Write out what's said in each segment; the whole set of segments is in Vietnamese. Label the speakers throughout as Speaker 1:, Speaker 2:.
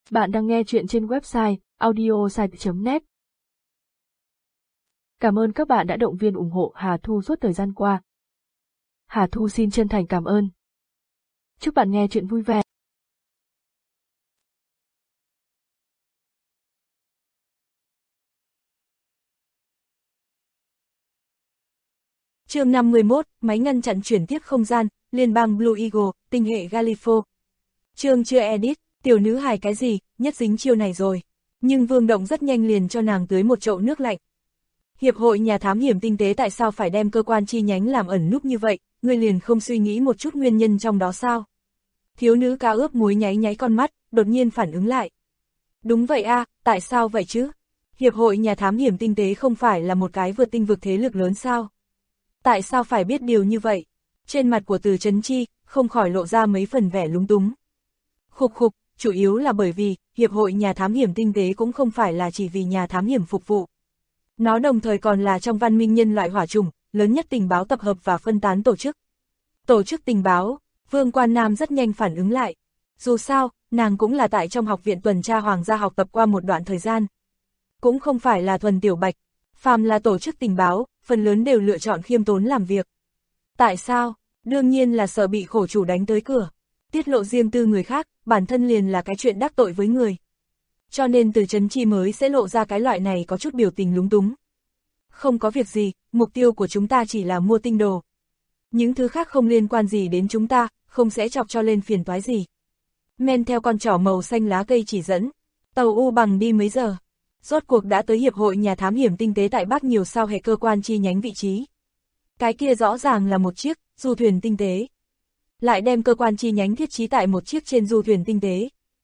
Speaker 1: Bạn đang nghe chuyện trên website audiosite.net. Cảm ơn các bạn đã động viên ủng hộ Hà Thu suốt thời gian qua. Hà Thu xin chân thành cảm ơn. Chúc bạn nghe chuyện vui vẻ.
Speaker 2: Chương 51, máy ngăn chặn chuyển tiếp không gian, liên bang Blue Eagle, tinh hệ Galifo. Chương chưa edit, tiểu nữ hài cái gì, nhất dính chiêu này rồi. Nhưng Vương Động rất nhanh liền cho nàng tưới một chậu nước lạnh. Hiệp hội nhà thám hiểm tinh tế tại sao phải đem cơ quan chi nhánh làm ẩn núp như vậy, ngươi liền không suy nghĩ một chút nguyên nhân trong đó sao? Thiếu nữ cá ướp muối nháy nháy con mắt, đột nhiên phản ứng lại. Đúng vậy a, tại sao vậy chứ? Hiệp hội nhà thám hiểm tinh tế không phải là một cái vượt tinh vực thế lực lớn sao? Tại sao phải biết điều như vậy? Trên mặt của Từ Chấn Chi, không khỏi lộ ra mấy phần vẻ lúng túng. Khục khục, chủ yếu là bởi vì, Hiệp hội nhà thám hiểm tinh tế cũng không phải là chỉ vì nhà thám hiểm phục vụ. Nó đồng thời còn là trong văn minh nhân loại hỏa chủng, lớn nhất tình báo tập hợp và phân tán tổ chức. Tổ chức tình báo, Vương Quan Nam rất nhanh phản ứng lại. Dù sao, nàng cũng là tại trong học viện tuần tra hoàng gia học tập qua một đoạn thời gian. Cũng không phải là thuần tiểu bạch, phàm là tổ chức tình báo, phần lớn đều lựa chọn khiêm tốn làm việc. Tại sao? Đương nhiên là sợ bị khổ chủ đánh tới cửa. Tiết lộ riêng tư người khác, bản thân liền là cái chuyện đắc tội với người. Cho nên Từ Chấn Chi mới sẽ lộ ra cái loại này có chút biểu tình lúng túng. Không có việc gì, mục tiêu của chúng ta chỉ là mua tinh đồ. Những thứ khác không liên quan gì đến chúng ta, không sẽ chọc cho lên phiền toái gì. Men theo con trỏ màu xanh lá cây chỉ dẫn, tàu U bằng đi mấy giờ. Rốt cuộc đã tới Hiệp hội nhà thám hiểm tinh tế tại Bắc nhiều sao hệ cơ quan chi nhánh vị trí. Cái kia rõ ràng là một chiếc du thuyền tinh tế. Lại đem cơ quan chi nhánh thiết trí tại một chiếc trên du thuyền tinh tế.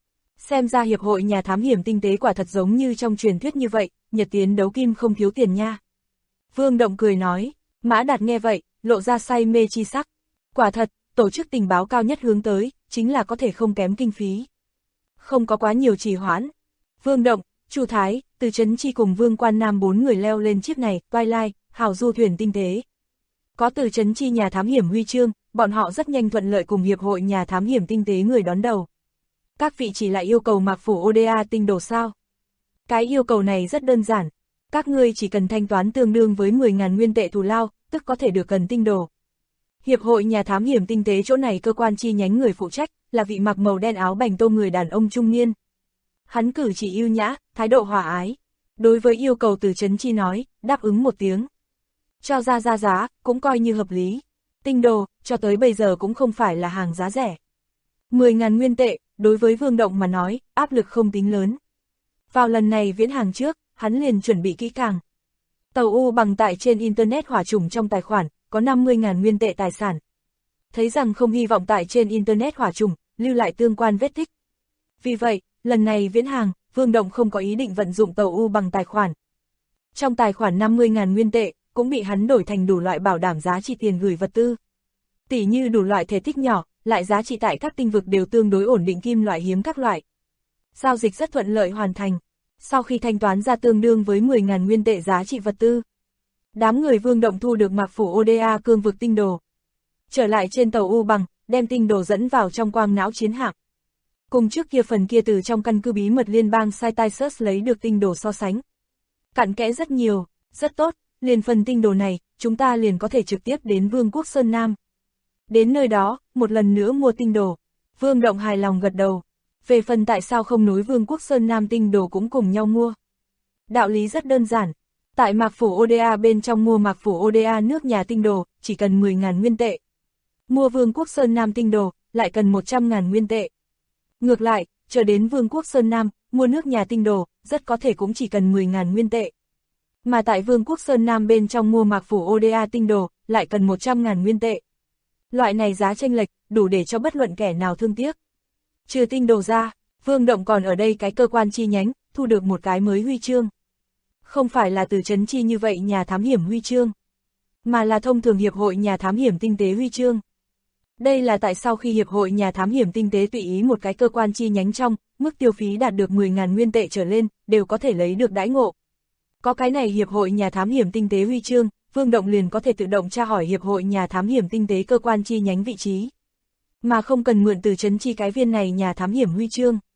Speaker 2: Xem ra Hiệp hội nhà thám hiểm tinh tế quả thật giống như trong truyền thuyết như vậy, Nhật Tiến đấu kim không thiếu tiền nha. Vương Động cười nói, Mã Đạt nghe vậy, lộ ra say mê chi sắc. Quả thật, tổ chức tình báo cao nhất hướng tới, chính là có thể không kém kinh phí. Không có quá nhiều trì hoãn. Vương Động, Chu Thái, Từ Chấn Chi cùng Vương Quan Nam 4 người leo lên chiếc này, Twilight, hào du thuyền tinh tế. Có Từ Chấn Chi nhà thám hiểm huy chương, bọn họ rất nhanh thuận lợi cùng Hiệp hội nhà thám hiểm tinh tế người đón đầu. Các vị chỉ lại yêu cầu Mạc Phủ ODA tinh đồ sao? Cái yêu cầu này rất đơn giản. Các ngươi chỉ cần thanh toán tương đương với 10.000 nguyên tệ thù lao, tức có thể được cần tinh đồ. Hiệp hội nhà thám hiểm tinh tế chỗ này cơ quan chi nhánh người phụ trách, là vị mặc màu đen áo bành tô người đàn ông trung niên. Hắn cử chỉ ưu nhã, thái độ hòa ái. Đối với yêu cầu Từ Chấn Chi nói, đáp ứng một tiếng. Cho ra giá, cũng coi như hợp lý. Tinh đồ, cho tới bây giờ cũng không phải là hàng giá rẻ. 10.000 nguyên tệ, đối với Vương Động mà nói, áp lực không tính lớn. Vào lần này viễn hàng trước, hắn liền chuẩn bị kỹ càng. Tàu U bằng tại trên Internet hỏa chủng trong tài khoản, có 50.000 nguyên tệ tài sản. Thấy rằng không hy vọng tại trên Internet hỏa chủng, lưu lại tương quan vết tích. Vì vậy, lần này viễn hàng, Vương Động không có ý định vận dụng tàu U bằng tài khoản. Trong tài khoản 50.000 nguyên tệ, cũng bị hắn đổi thành đủ loại bảo đảm giá trị tiền gửi vật tư. Tỉ như đủ loại thể tích nhỏ, lại giá trị tại các tinh vực đều tương đối ổn định kim loại hiếm các loại. Giao dịch rất thuận lợi hoàn thành. Sau khi thanh toán ra tương đương với 10.000 nguyên tệ giá trị vật tư, đám người Vương Động thu được Mạc Phủ ODA cương vực tinh đồ. Trở lại trên tàu U bằng, đem tinh đồ dẫn vào trong quang não chiến hạm. Cùng trước kia phần kia từ trong căn cứ bí mật liên bang Cytisus lấy được tinh đồ so sánh. Cặn kẽ rất nhiều, rất tốt, liền phần tinh đồ này, chúng ta liền có thể trực tiếp đến Vương quốc Sơn Nam. Đến nơi đó, một lần nữa mua tinh đồ. Vương Động hài lòng gật đầu. Về phần tại sao không nối Vương quốc Sơn Nam tinh đồ cũng cùng nhau mua. Đạo lý rất đơn giản. Tại Mạc Phủ ODA bên trong mua Mạc Phủ ODA nước nhà tinh đồ, chỉ cần 10.000 nguyên tệ. Mua Vương quốc Sơn Nam tinh đồ, lại cần 100.000 nguyên tệ. Ngược lại, chờ đến Vương quốc Sơn Nam, mua nước nhà tinh đồ, rất có thể cũng chỉ cần 10.000 nguyên tệ. Mà tại Vương quốc Sơn Nam bên trong mua Mạc Phủ ODA tinh đồ, lại cần 100.000 nguyên tệ. Loại này giá chênh lệch, đủ để cho bất luận kẻ nào thương tiếc. Trừ tinh đồ ra, Vương Động còn ở đây cái cơ quan chi nhánh, thu được một cái mới huy chương. Không phải là Từ Chấn Chi như vậy nhà thám hiểm huy chương, mà là thông thường Hiệp hội nhà thám hiểm tinh tế huy chương. Đây là tại sao khi Hiệp hội nhà thám hiểm tinh tế tùy ý một cái cơ quan chi nhánh trong, mức tiêu phí đạt được 10.000 nguyên tệ trở lên, đều có thể lấy được đãi ngộ. Có cái này Hiệp hội nhà thám hiểm tinh tế huy chương, Vương Động liền có thể tự động tra hỏi Hiệp hội nhà thám hiểm tinh tế cơ quan chi nhánh vị trí. Mà không cần mượn Từ Chấn Chi cái viên này nhà thám hiểm huy chương.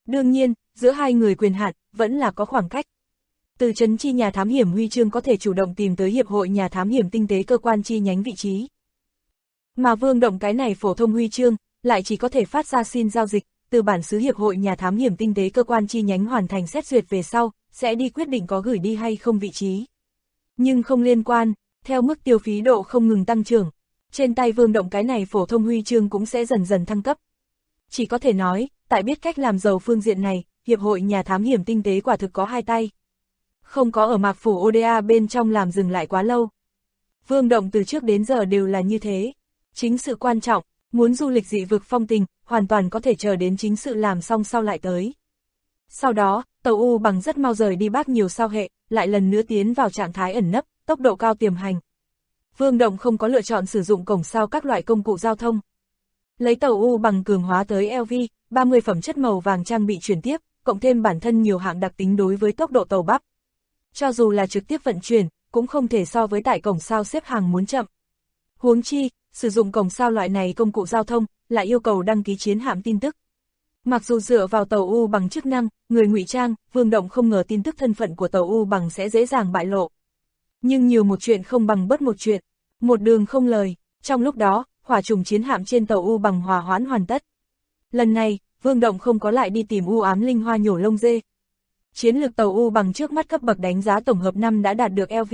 Speaker 2: Đương nhiên, giữa hai người quyền hạn vẫn là có khoảng cách. Từ trấn chi nhà thám hiểm huy chương có thể chủ động tìm tới Hiệp hội nhà thám hiểm tinh tế cơ quan chi nhánh vị trí. Mà Vương Động cái này phổ thông huy chương, lại chỉ có thể phát ra xin giao dịch, từ bản xứ Hiệp hội nhà thám hiểm tinh tế cơ quan chi nhánh hoàn thành xét duyệt về sau, sẽ đi quyết định có gửi đi hay không vị trí. Nhưng không liên quan, theo mức tiêu phí độ không ngừng tăng trưởng, trên tay Vương Động cái này phổ thông huy chương cũng sẽ dần dần thăng cấp. Chỉ có thể nói, tại biết cách làm giàu phương diện này, Hiệp hội nhà thám hiểm tinh tế quả thực có hai tay. Không có ở Mạc Phủ Oda bên trong làm dừng lại quá lâu. Vương Động từ trước đến giờ đều là như thế. Chính sự quan trọng, muốn du lịch dị vực phong tình, hoàn toàn có thể chờ đến chính sự làm xong sau lại tới. Sau đó, tàu U bằng rất mau rời đi Bắc nhiều sao hệ, lại lần nữa tiến vào trạng thái ẩn nấp, tốc độ cao tiềm hành. Vương Động không có lựa chọn sử dụng cổng sao các loại công cụ giao thông. Lấy tàu U bằng cường hóa tới LV, 30 phẩm chất màu vàng trang bị chuyển tiếp, cộng thêm bản thân nhiều hạng đặc tính đối với tốc độ tàu bắp. Cho dù là trực tiếp vận chuyển, cũng không thể so với tại cổng sao xếp hàng muốn chậm. Huống chi, sử dụng cổng sao loại này công cụ giao thông, lại yêu cầu đăng ký chiến hạm tin tức. Mặc dù dựa vào tàu U bằng chức năng, người ngụy trang, Vương Động không ngờ tin tức thân phận của tàu U bằng sẽ dễ dàng bại lộ. Nhưng nhiều một chuyện không bằng bất một chuyện, một đường không lời, trong lúc đó, hỏa trùng chiến hạm trên tàu U bằng hòa hoãn hoàn tất. Lần này, Vương Động không có lại đi tìm u ám linh hoa nhổ lông dê. Chiến lược tàu U bằng trước mắt cấp bậc đánh giá tổng hợp 5 đã đạt được LV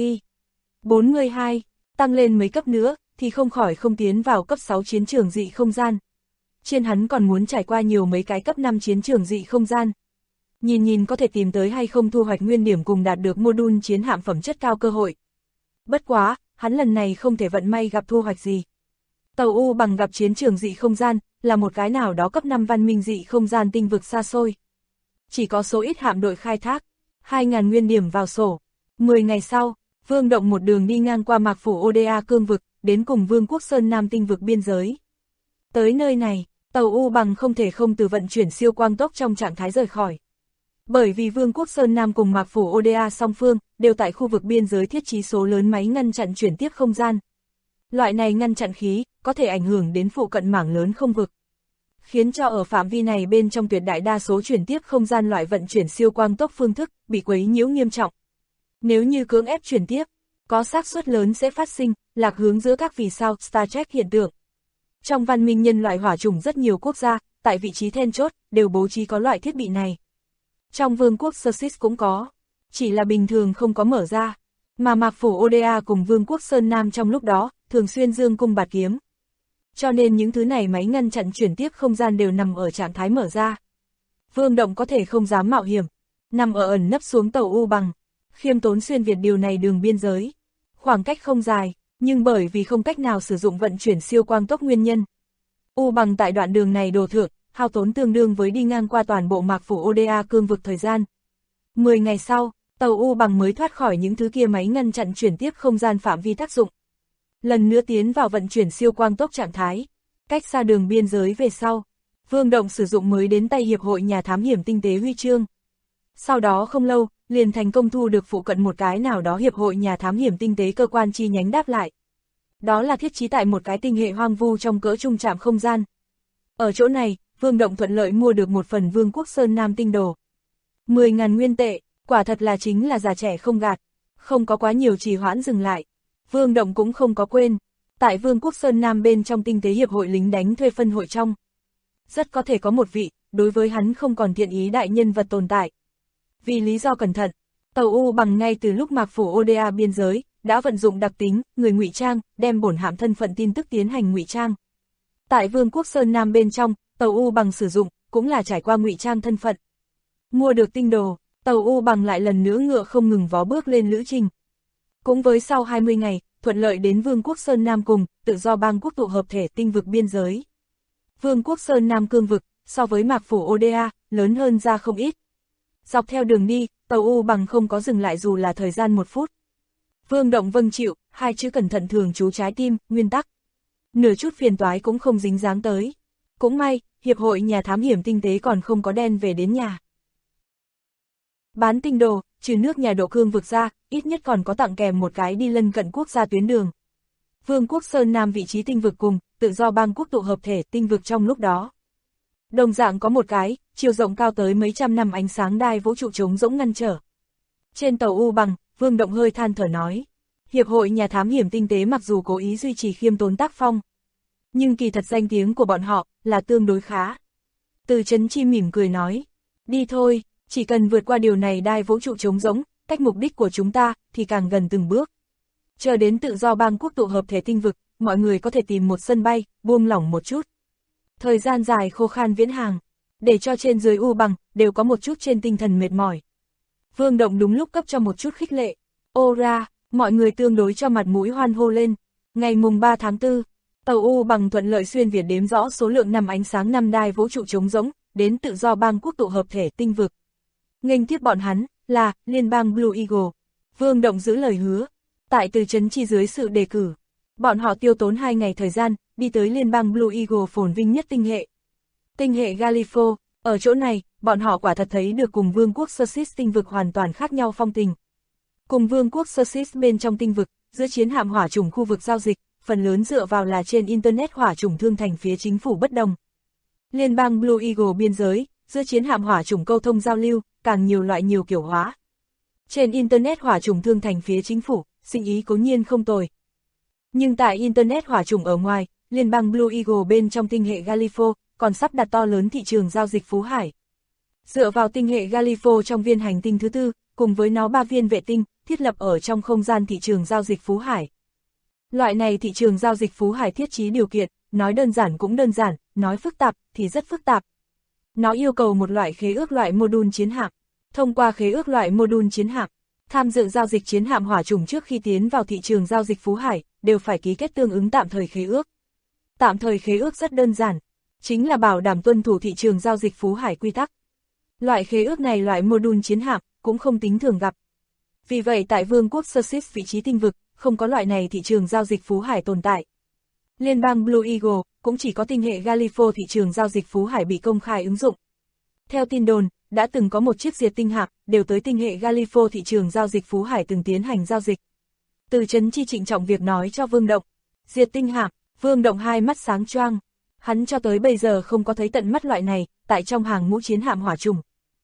Speaker 2: 42, tăng lên mấy cấp nữa, thì không khỏi không tiến vào cấp 6 chiến trường dị không gian. Trên hắn còn muốn trải qua nhiều mấy cái cấp 5 chiến trường dị không gian. Nhìn có thể tìm tới hay không thu hoạch nguyên điểm cùng đạt được module chiến hạm phẩm chất cao cơ hội. Bất quá, hắn lần này không thể vận may gặp thu hoạch gì. Tàu U bằng gặp chiến trường dị không gian, là một cái nào đó cấp 5 văn minh dị không gian tinh vực xa xôi. Chỉ có số ít hạm đội khai thác, 2.000 nguyên điểm vào sổ. 10 ngày sau, Vương Động một đường đi ngang qua Mạc Phủ Oda cương vực, đến cùng Vương quốc Sơn Nam tinh vực biên giới. Tới nơi này, tàu U bằng không thể không từ vận chuyển siêu quang tốc trong trạng thái rời khỏi. Bởi vì Vương quốc Sơn Nam cùng Mạc Phủ Oda song phương, đều tại khu vực biên giới thiết trí số lớn máy ngăn chặn chuyển tiếp không gian. Loại này ngăn chặn khí, có thể ảnh hưởng đến phụ cận mảng lớn không vực. Khiến cho ở phạm vi này bên trong tuyệt đại đa số chuyển tiếp không gian loại vận chuyển siêu quang tốc phương thức, bị quấy nhiễu nghiêm trọng. Nếu như cưỡng ép chuyển tiếp, có xác suất lớn sẽ phát sinh, lạc hướng giữa các vì sao Star Trek hiện tượng. Trong văn minh nhân loại hỏa trùng rất nhiều quốc gia, tại vị trí then chốt, đều bố trí có loại thiết bị này. Trong vương quốc Sussex cũng có, chỉ là bình thường không có mở ra, mà Mạc Phủ Oda cùng vương quốc Sơn Nam trong lúc đó, thường xuyên dương cung bạt kiếm. Cho nên những thứ này máy ngăn chặn chuyển tiếp không gian đều nằm ở trạng thái mở ra. Vương Động có thể không dám mạo hiểm, nằm ở ẩn nấp xuống tàu U bằng, khiêm tốn xuyên việt điều này đường biên giới. Khoảng cách không dài, nhưng bởi vì không cách nào sử dụng vận chuyển siêu quang tốc nguyên nhân. U bằng tại đoạn đường này đồ thượng, hao tốn tương đương với đi ngang qua toàn bộ Mạc Phủ Oda cương vực thời gian. 10 ngày sau, tàu U bằng mới thoát khỏi những thứ kia máy ngăn chặn chuyển tiếp không gian phạm vi tác dụng. Lần nữa tiến vào vận chuyển siêu quang tốc trạng thái, cách xa đường biên giới về sau, Vương Động sử dụng mới đến tay Hiệp hội nhà thám hiểm tinh tế huy chương. Sau đó không lâu, liền thành công thu được phụ cận một cái nào đó Hiệp hội nhà thám hiểm tinh tế cơ quan chi nhánh đáp lại. Đó là thiết trí tại một cái tinh hệ hoang vu trong cỡ trung trạm không gian. Ở chỗ này, Vương Động thuận lợi mua được một phần Vương quốc Sơn Nam tinh đồ. 10.000 nguyên tệ, quả thật là chính là già trẻ không gạt, không có quá nhiều trì hoãn dừng lại. Vương Động cũng không có quên, tại Vương quốc Sơn Nam bên trong tinh tế hiệp hội lính đánh thuê phân hội trong. Rất có thể có một vị, đối với hắn không còn thiện ý đại nhân vật tồn tại. Vì lý do cẩn thận, tàu U bằng ngay từ lúc Mạc Phủ Oda biên giới, đã vận dụng đặc tính, người ngụy trang, đem bổn hạm thân phận tin tức tiến hành ngụy trang. Tại Vương quốc Sơn Nam bên trong, tàu U bằng sử dụng, cũng là trải qua ngụy trang thân phận. Mua được tinh đồ, tàu U bằng lại lần nữa ngựa không ngừng vó bước lên lữ trình. Cũng với sau 20 ngày, thuận lợi đến Vương quốc Sơn Nam cùng, tự do bang quốc tụ hợp thể tinh vực biên giới. Vương quốc Sơn Nam cương vực, so với Mạc Phủ Oda, lớn hơn ra không ít. Dọc theo đường đi, tàu U bằng không có dừng lại dù là thời gian 1 phút. Vương Động vâng chịu, 2 chữ cẩn thận thường trú trái tim, nguyên tắc. Nửa chút phiền toái cũng không dính dáng tới. Cũng may, Hiệp hội nhà thám hiểm tinh tế còn không có đen về đến nhà. Bán tinh đồ, trừ nước nhà độ cương vực ra, ít nhất còn có tặng kèm một cái đi lân cận quốc gia tuyến đường. Vương quốc Sơn Nam vị trí tinh vực cùng, tự do bang quốc tụ hợp thể tinh vực trong lúc đó. Đồng dạng có một cái, chiều rộng cao tới mấy trăm năm ánh sáng đai vũ trụ trống rỗng ngăn trở. Trên tàu U Bằng, Vương Động hơi than thở nói. Hiệp hội nhà thám hiểm tinh tế mặc dù cố ý duy trì khiêm tốn tác phong, nhưng kỳ thật danh tiếng của bọn họ là tương đối khá. Từ Chấn Chi mỉm cười nói. Đi thôi, chỉ cần vượt qua điều này đai vũ trụ trống rỗng, cách mục đích của chúng ta thì càng gần từng bước. Chờ đến tự do bang quốc tụ hợp thể tinh vực, mọi người có thể tìm một sân bay, buông lỏng một chút. Thời gian dài khô khan viễn hàng, để cho trên dưới U Bằng đều có một chút trên tinh thần mệt mỏi. Vương Động đúng lúc cấp cho một chút khích lệ. Ô ra, mọi người tương đối cho mặt mũi hoan hô lên. Ngày mùng 3 tháng 4, tàu U Bằng thuận lợi xuyên việt đếm rõ số lượng năm ánh sáng năm đai vũ trụ trống rỗng, đến tự do bang quốc tụ hợp thể tinh vực. Nghênh tiếp bọn hắn là liên bang Blue Eagle. Vương Động giữ lời hứa. Tại Từ Chấn Chi dưới sự đề cử, bọn họ tiêu tốn 2 ngày thời gian, đi tới liên bang Blue Eagle phồn vinh nhất tinh hệ. Tinh hệ Galifo, ở chỗ này, bọn họ quả thật thấy được cùng vương quốc Sursis tinh vực hoàn toàn khác nhau phong tình. Cùng vương quốc Sursis bên trong tinh vực, giữa chiến hạm hỏa chủng khu vực giao dịch, phần lớn dựa vào là trên Internet hỏa chủng thương thành phía chính phủ bất đồng. Liên bang Blue Eagle biên giới, giữa chiến hạm hỏa chủng câu thông giao lưu, càng nhiều loại nhiều kiểu hóa. Trên Internet hỏa chủng thương thành phía chính phủ, sinh ý cố nhiên không tồi. Nhưng tại Internet hỏa chủng ở ngoài, liên bang Blue Eagle bên trong tinh hệ Galifo, còn sắp đặt to lớn thị trường giao dịch Phú Hải. Dựa vào tinh hệ Galifo trong viên hành tinh thứ tư, cùng với nó 3 viên vệ tinh, thiết lập ở trong không gian thị trường giao dịch Phú Hải. Loại này thị trường giao dịch Phú Hải thiết trí điều kiện, nói đơn giản cũng đơn giản, nói phức tạp thì rất phức tạp. Nó yêu cầu một loại khế ước loại module chiến hạm. Thông qua khế ước loại module chiến hạm, tham dự giao dịch chiến hạm hỏa chủng trước khi tiến vào thị trường giao dịch Phú Hải, đều phải ký kết tương ứng tạm thời khế ước. Tạm thời khế ước rất đơn giản, chính là bảo đảm tuân thủ thị trường giao dịch Phú Hải quy tắc. Loại khế ước này loại module chiến hạm cũng không tính thường gặp. Vì vậy tại vương quốc Sursis vị trí tinh vực, không có loại này thị trường giao dịch Phú Hải tồn tại. Liên bang Blue Eagle cũng chỉ có tinh hệ Galifo thị trường giao dịch Phú Hải bị công khai ứng dụng. Theo tin đồn, đã từng có một chiếc diệt tinh hạm đều tới tinh hệ Galifo thị trường giao dịch Phú Hải từng tiến hành giao dịch. Từ Chấn Chi trịnh trọng việc nói cho Vương Động. Diệt tinh hạm, Vương Động hai mắt sáng choang. Hắn cho tới bây giờ không có thấy tận mắt loại này, tại trong hàng ngũ chiến hạm hỏa chủng.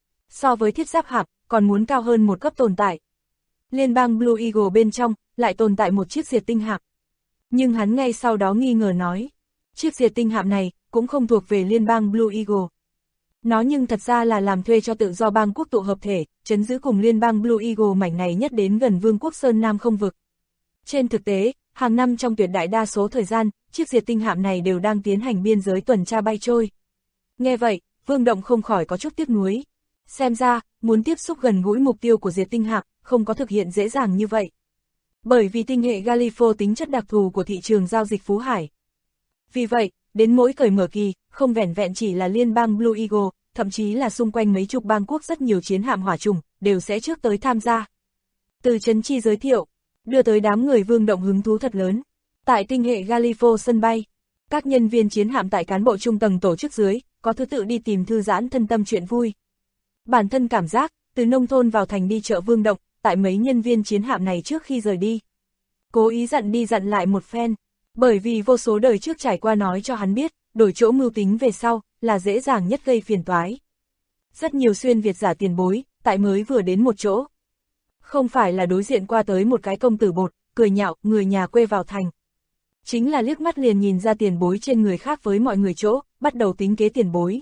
Speaker 2: So với thiết giáp hạm, còn muốn cao hơn một cấp tồn tại. Liên bang Blue Eagle bên trong, lại tồn tại một chiếc diệt tinh hạm. Nhưng hắn ngay sau đó nghi ngờ nói, chiếc diệt tinh hạm này, cũng không thuộc về liên bang Blue Eagle. Nó nhưng thật ra là làm thuê cho tự do bang quốc tụ hợp thể, trấn giữ cùng liên bang Blue Eagle mảnh này nhất đến gần vương quốc Sơn Nam không vực. Trên thực tế, hàng năm trong tuyệt đại đa số thời gian, chiếc diệt tinh hạm này đều đang tiến hành biên giới tuần tra bay trôi. Nghe vậy, Vương Động không khỏi có chút tiếc nuối. Xem ra, muốn tiếp xúc gần gũi mục tiêu của diệt tinh hạm, không có thực hiện dễ dàng như vậy. Bởi vì tinh hệ Galifo tính chất đặc thù của thị trường giao dịch Phú Hải. Vì vậy, đến mỗi cởi mở kỳ, không vẻn vẹn chỉ là liên bang Blue Eagle, thậm chí là xung quanh mấy chục bang quốc rất nhiều chiến hạm hỏa chủng, đều sẽ trước tới tham gia. Từ Chấn Chi giới thiệu, đưa tới đám người Vương Động hứng thú thật lớn. Tại tinh hệ Galifo sân bay, các nhân viên chiến hạm tại cán bộ trung tầng tổ chức dưới, có thứ tự đi tìm thư giãn thân tâm chuyện vui. Bản thân cảm giác, từ nông thôn vào thành đi chợ Vương Động, tại mấy nhân viên chiến hạm này trước khi rời đi. Cố ý dặn đi dặn lại một phen, bởi vì vô số đời trước trải qua nói cho hắn biết, đổi chỗ mưu tính về sau, là dễ dàng nhất gây phiền toái. Rất nhiều xuyên Việt giả tiền bối, tại mới vừa đến một chỗ. Không phải là đối diện qua tới một cái công tử bột, cười nhạo, người nhà quê vào thành. Chính là liếc mắt liền nhìn ra tiền bối trên người khác với mọi người chỗ, bắt đầu tính kế tiền bối.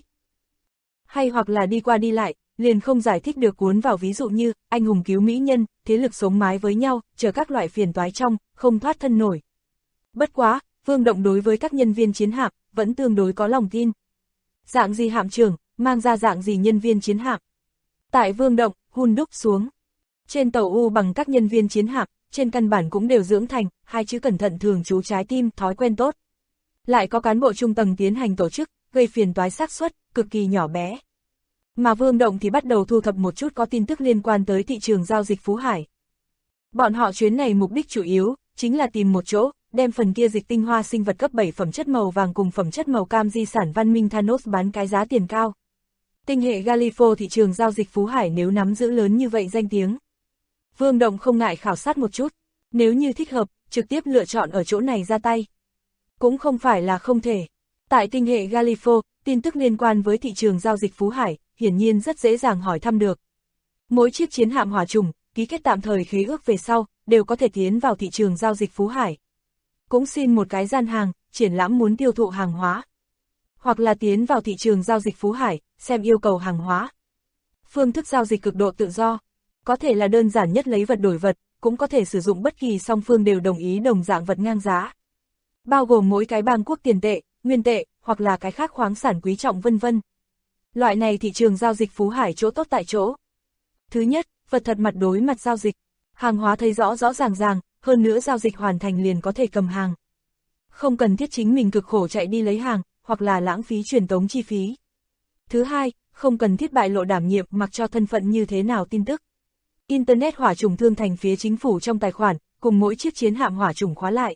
Speaker 2: Hay hoặc là đi qua đi lại, liền không giải thích được cuốn vào ví dụ như, anh hùng cứu mỹ nhân, thế lực sống mái với nhau, chờ các loại phiền toái trong, không thoát thân nổi. Bất quá, Vương Động đối với các nhân viên chiến hạm, vẫn tương đối có lòng tin. Dạng gì hạm trưởng, mang ra dạng gì nhân viên chiến hạm. Tại Vương Động, hun đúc xuống. Trên tàu U bằng các nhân viên chiến hạm, trên căn bản cũng đều dưỡng thành, hai chữ cẩn thận thường trú trái tim, thói quen tốt. Lại có cán bộ trung tầng tiến hành tổ chức, gây phiền toái xác suất, cực kỳ nhỏ bé. Mà Vương Động thì bắt đầu thu thập một chút có tin tức liên quan tới thị trường giao dịch Phú Hải. Bọn họ chuyến này mục đích chủ yếu, chính là tìm một chỗ, đem phần kia dịch tinh hoa sinh vật cấp 7 phẩm chất màu vàng cùng phẩm chất màu cam di sản văn minh Thanos bán cái giá tiền cao. Tinh hệ Galifo thị trường giao dịch Phú Hải nếu nắm giữ lớn như vậy danh tiếng. Vương Động không ngại khảo sát một chút, nếu như thích hợp, trực tiếp lựa chọn ở chỗ này ra tay. Cũng không phải là không thể. Tại tinh hệ Galifo, tin tức liên quan với thị trường giao dịch Phú Hải, hiển nhiên rất dễ dàng hỏi thăm được. Mỗi chiếc chiến hạm hỏa trùng, ký kết tạm thời khế ước về sau, đều có thể tiến vào thị trường giao dịch Phú Hải. Cũng xin một cái gian hàng, triển lãm muốn tiêu thụ hàng hóa. Hoặc là tiến vào thị trường giao dịch Phú Hải, xem yêu cầu hàng hóa. Phương thức giao dịch cực độ tự do. Có thể là đơn giản nhất lấy vật đổi vật, cũng có thể sử dụng bất kỳ song phương đều đồng ý đồng dạng vật ngang giá. Bao gồm mỗi cái bang quốc tiền tệ, nguyên tệ, hoặc là cái khác khoáng sản quý trọng vân vân. Loại này thị trường giao dịch Phú Hải chỗ tốt tại chỗ. Thứ nhất, vật thật mặt đối mặt giao dịch. Hàng hóa thấy rõ rõ ràng ràng, hơn nữa giao dịch hoàn thành liền có thể cầm hàng. Không cần thiết chính mình cực khổ chạy đi lấy hàng, hoặc là lãng phí truyền tống chi phí. Thứ hai, không cần thiết bại lộ đảm nhiệm mặc cho thân phận như thế nào tin tức. Internet hỏa trùng thương thành phía chính phủ trong tài khoản, cùng mỗi chiếc chiến hạm hỏa trùng khóa lại.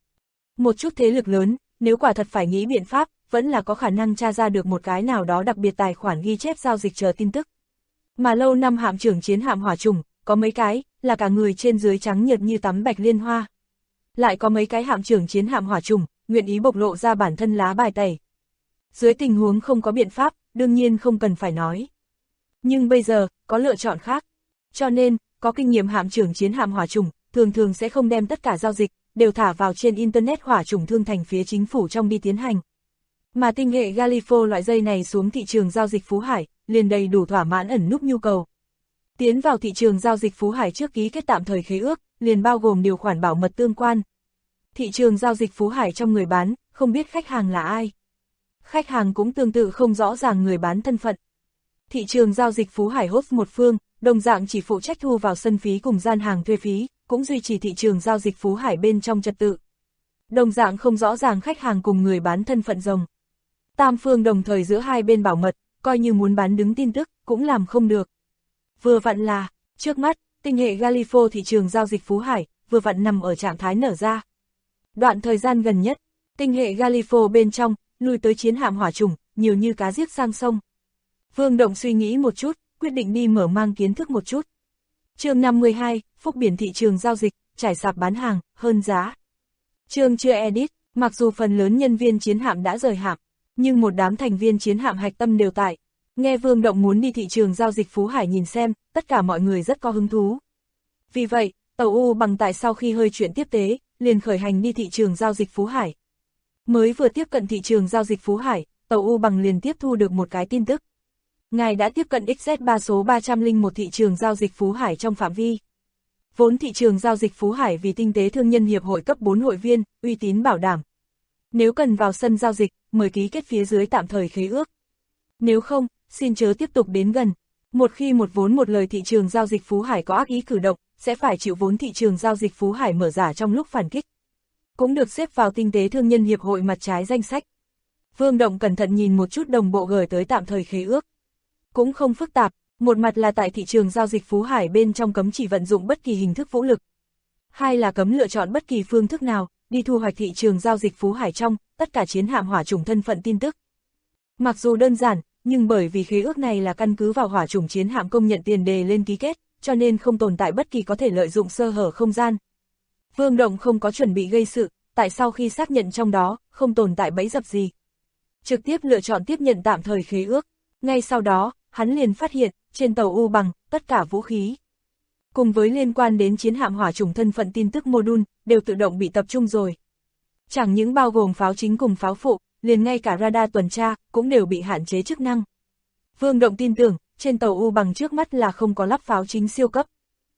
Speaker 2: Một chút thế lực lớn, nếu quả thật phải nghĩ biện pháp, vẫn là có khả năng tra ra được một cái nào đó đặc biệt tài khoản ghi chép giao dịch chờ tin tức. Mà lâu năm hạm trưởng chiến hạm hỏa trùng, có mấy cái, là cả người trên dưới trắng nhợt như tắm bạch liên hoa. Lại có mấy cái hạm trưởng chiến hạm hỏa trùng, nguyện ý bộc lộ ra bản thân lá bài tẩy. Dưới tình huống không có biện pháp, đương nhiên không cần phải nói. Nhưng bây giờ, có lựa chọn khác. Cho nên, có kinh nghiệm hạm trưởng chiến hạm hỏa trùng, thường sẽ không đem tất cả giao dịch, đều thả vào trên Internet hỏa trùng thương thành phía chính phủ trong đi tiến hành. Mà tinh hệ Galifo loại dây này xuống thị trường giao dịch Phú Hải, liền đầy đủ thỏa mãn ẩn núp nhu cầu. Tiến vào thị trường giao dịch Phú Hải trước ký kết tạm thời khế ước, liền bao gồm điều khoản bảo mật tương quan. Thị trường giao dịch Phú Hải trong người bán, không biết khách hàng là ai. Khách hàng cũng tương tự không rõ ràng người bán thân phận. Thị trường giao dịch Phú Hải host một phương, đồng dạng chỉ phụ trách thu vào sân phí cùng gian hàng thuê phí, cũng duy trì thị trường giao dịch Phú Hải bên trong trật tự. Đồng dạng không rõ ràng khách hàng cùng người bán thân phận rồng. Tam phương đồng thời giữa hai bên bảo mật, coi như muốn bán đứng tin tức, cũng làm không được. Vừa vặn là, trước mắt, tinh hệ Galifo thị trường giao dịch Phú Hải, vừa vặn nằm ở trạng thái nở ra. Đoạn thời gian gần nhất, tinh hệ Galifo bên trong, lui tới chiến hạm hỏa trùng, nhiều như cá giết sang sông. Vương Động suy nghĩ một chút, quyết định đi mở mang kiến thức một chút. Chương 52, Phúc Biển thị trường giao dịch, trải sạp bán hàng, hơn giá. Chương chưa edit, mặc dù phần lớn nhân viên chiến hạm đã rời hạm, nhưng một đám thành viên chiến hạm hạch tâm đều tại. Nghe Vương Động muốn đi thị trường giao dịch Phú Hải nhìn xem, tất cả mọi người rất có hứng thú. Vì vậy, tàu U bằng tại sau khi hơi chuyện tiếp tế, liền khởi hành đi thị trường giao dịch Phú Hải. Mới vừa tiếp cận thị trường giao dịch Phú Hải, tàu U bằng liền tiếp thu được một cái tin tức. Ngài đã tiếp cận XZ3 số 301 thị trường giao dịch Phú Hải trong phạm vi. Vốn thị trường giao dịch Phú Hải vì Tinh tế Thương nhân Hiệp hội cấp 4 hội viên, uy tín bảo đảm. Nếu cần vào sân giao dịch, mời ký kết phía dưới tạm thời khế ước. Nếu không, xin chớ tiếp tục đến gần. Một khi một vốn một lời thị trường giao dịch Phú Hải có ác ý cử động, sẽ phải chịu vốn thị trường giao dịch Phú Hải mở giả trong lúc phản kích. Cũng được xếp vào Tinh tế Thương nhân Hiệp hội mặt trái danh sách. Vương Động cẩn thận nhìn một chút đồng bộ gửi tới tạm thời khế ước. Cũng không phức tạp, một mặt là tại thị trường giao dịch Phú Hải bên trong cấm chỉ vận dụng bất kỳ hình thức vũ lực. Hai là cấm lựa chọn bất kỳ phương thức nào, đi thu hoạch thị trường giao dịch Phú Hải trong, tất cả chiến hạm hỏa chủng thân phận tin tức. Mặc dù đơn giản, nhưng bởi vì khế ước này là căn cứ vào hỏa chủng chiến hạm công nhận tiền đề lên ký kết, cho nên không tồn tại bất kỳ có thể lợi dụng sơ hở không gian. Vương Động không có chuẩn bị gây sự, tại sau khi xác nhận trong đó, không tồn tại bẫy dập gì. Trực tiếp lựa chọn tiếp nhận tạm thời khế ước. Ngay sau đó, hắn liền phát hiện, trên tàu U bằng, tất cả vũ khí. Cùng với liên quan đến chiến hạm hỏa chủng thân phận tin tức module, đều tự động bị tập trung rồi. Chẳng những bao gồm pháo chính cùng pháo phụ, liền ngay cả radar tuần tra, cũng đều bị hạn chế chức năng. Vương Động tin tưởng, trên tàu U bằng trước mắt là không có lắp pháo chính siêu cấp.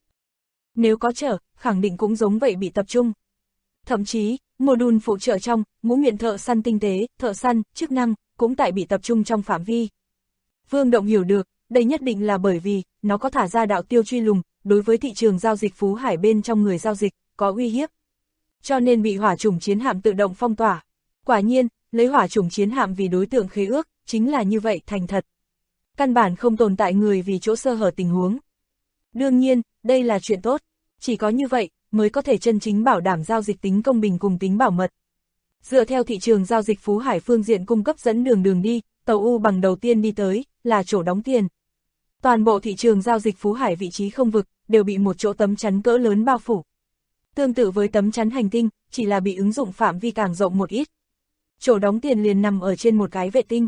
Speaker 2: Nếu có chở, khẳng định cũng giống vậy bị tập trung. Thậm chí, module phụ trợ trong, mũ miệng thợ săn tinh tế, thợ săn, chức năng, cũng tại bị tập trung trong phạm vi. Vương Động hiểu được, đây nhất định là bởi vì, nó có thả ra đạo tiêu truy lùng, đối với thị trường giao dịch Phú Hải bên trong người giao dịch, có uy hiếp. Cho nên bị hỏa chủng chiến hạm tự động phong tỏa. Quả nhiên, lấy hỏa chủng chiến hạm vì đối tượng khế ước, chính là như vậy thành thật. Căn bản không tồn tại người vì chỗ sơ hở tình huống. Đương nhiên, đây là chuyện tốt. Chỉ có như vậy, mới có thể chân chính bảo đảm giao dịch tính công bình cùng tính bảo mật. Dựa theo thị trường giao dịch Phú Hải phương diện cung cấp dẫn đường đi, tàu U bằng đầu tiên đi tới, là chỗ đóng tiền. Toàn bộ thị trường giao dịch Phú Hải vị trí không vực, đều bị một chỗ tấm chắn cỡ lớn bao phủ. Tương tự với tấm chắn hành tinh, chỉ là bị ứng dụng phạm vi càng rộng một ít. Chỗ đóng tiền liền nằm ở trên một cái vệ tinh.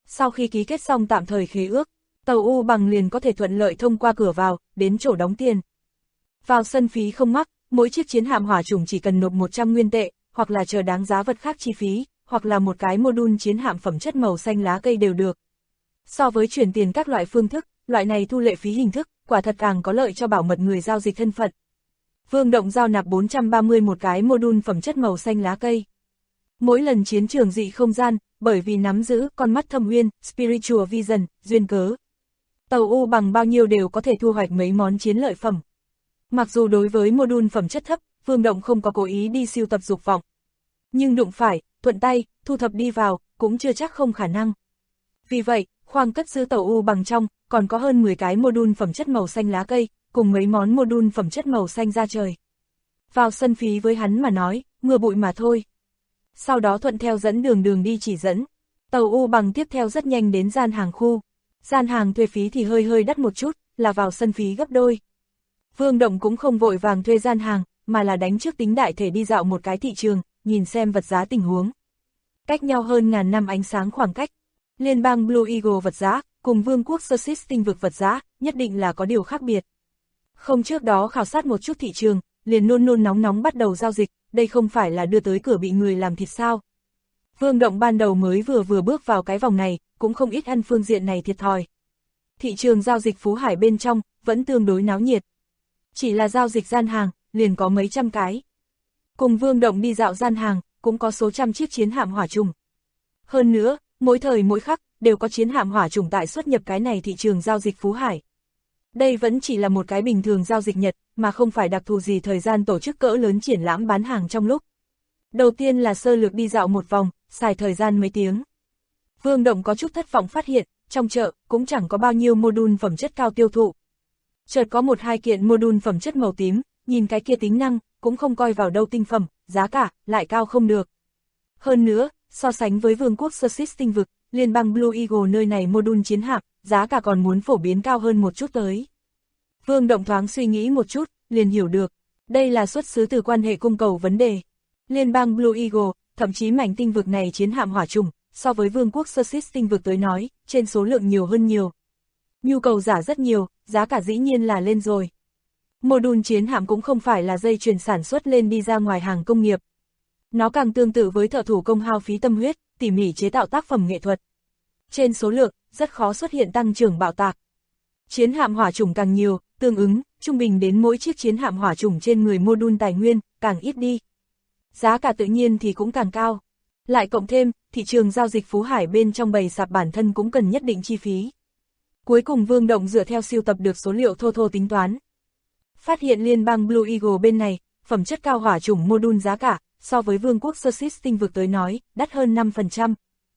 Speaker 2: Sau khi ký kết xong tạm thời khế ước, tàu U Bằng liền có thể thuận lợi thông qua cửa vào, đến chỗ đóng tiền. Vào sân phí không mắc, mỗi chiếc chiến hạm hỏa chủng chỉ cần nộp 100 nguyên tệ, hoặc là chờ đáng giá vật khác chi phí, hoặc là một cái module chiến hạm phẩm chất màu xanh lá cây đều được. So với chuyển tiền các loại phương thức, loại này thu lệ phí hình thức, quả thật càng có lợi cho bảo mật người giao dịch thân phận. Vương Động giao nạp 430 một cái module phẩm chất màu xanh lá cây. Mỗi lần chiến trường dị không gian, bởi vì nắm giữ con mắt thâm uyên, spiritual vision, duyên cớ. Tàu U Bằng bao nhiêu đều có thể thu hoạch mấy món chiến lợi phẩm. Mặc dù đối với module phẩm chất thấp, Vương Động không có cố ý đi siêu tập dục vọng. Nhưng đụng phải, thuận tay, thu thập đi vào, cũng chưa chắc không khả năng. Vì vậy, khoang cất giữ tàu U Bằng trong, còn có hơn 10 cái module phẩm chất màu xanh lá cây, cùng mấy món module phẩm chất màu xanh da trời. Vào sân phí với hắn mà nói, mưa bụi mà thôi. Sau đó thuận theo dẫn đường đi chỉ dẫn. Tàu U Bằng tiếp theo rất nhanh đến gian hàng khu. Gian hàng thuê phí thì hơi đắt một chút, là vào sân phí gấp đôi. Vương Động cũng không vội vàng thuê gian hàng, mà là đánh trước tính đại thể đi dạo một cái thị trường, nhìn xem vật giá tình huống. Cách nhau hơn ngàn năm ánh sáng khoảng cách. Liên bang Blue Eagle vật giá, cùng Vương quốc Xerxes tinh vực vật giá, nhất định là có điều khác biệt. Không trước đó khảo sát một chút thị trường, liền nôn nóng bắt đầu giao dịch, đây không phải là đưa tới cửa bị người làm thịt sao. Vương Động ban đầu mới vừa bước vào cái vòng này, cũng không ít ăn phương diện này thiệt thòi. Thị trường giao dịch Phú Hải bên trong, vẫn tương đối náo nhiệt. Chỉ là giao dịch gian hàng, liền có mấy trăm cái. Cùng Vương Động đi dạo gian hàng, cũng có số trăm chiếc chiến hạm hỏa trùng. Hơn nữa, mỗi thời mỗi khắc, đều có chiến hạm hỏa trùng tại xuất nhập cái này thị trường giao dịch Phú Hải. Đây vẫn chỉ là một cái bình thường giao dịch nhật, mà không phải đặc thù gì thời gian tổ chức cỡ lớn triển lãm bán hàng trong lúc. Đầu tiên là sơ lược đi dạo một vòng, xài thời gian mấy tiếng. Vương Động có chút thất vọng phát hiện, trong chợ, cũng chẳng có bao nhiêu module phẩm chất cao tiêu thụ. Chợt có một hai kiện module phẩm chất màu tím, nhìn cái kia tính năng, cũng không coi vào đâu tinh phẩm, giá cả, lại cao không được. Hơn nữa, so sánh với Vương quốc Xerxes tinh vực, liên bang Blue Eagle nơi này module chiến hạm, giá cả còn muốn phổ biến cao hơn một chút tới. Vương Động thoáng suy nghĩ một chút, liền hiểu được, đây là xuất xứ từ quan hệ cung cầu vấn đề. Liên bang Blue Eagle, thậm chí mảnh tinh vực này chiến hạm hỏa trùng, so với Vương quốc Xerxes tinh vực tới nói, trên số lượng nhiều hơn nhiều. Nhu cầu giả rất nhiều, giá cả dĩ nhiên là lên rồi. Module chiến hạm cũng không phải là dây chuyền sản xuất lên đi ra ngoài hàng công nghiệp. Nó càng tương tự với thợ thủ công hao phí tâm huyết, tỉ mỉ chế tạo tác phẩm nghệ thuật. Trên số lượng, rất khó xuất hiện tăng trưởng bạo tạc. Chiến hạm hỏa chủng càng nhiều, tương ứng, trung bình đến mỗi chiếc chiến hạm hỏa chủng trên người module tài nguyên, càng ít đi. Giá cả tự nhiên thì cũng càng cao. Lại cộng thêm, thị trường giao dịch Phú Hải bên trong bày sạp bản thân cũng cần nhất định chi phí. Cuối cùng Vương Động dựa theo siêu tập được số liệu thô tính toán. Phát hiện liên bang Blue Eagle bên này, phẩm chất cao hỏa chủng module giá cả, so với Vương quốc Xerxes tinh vực tới nói, đắt hơn 5%.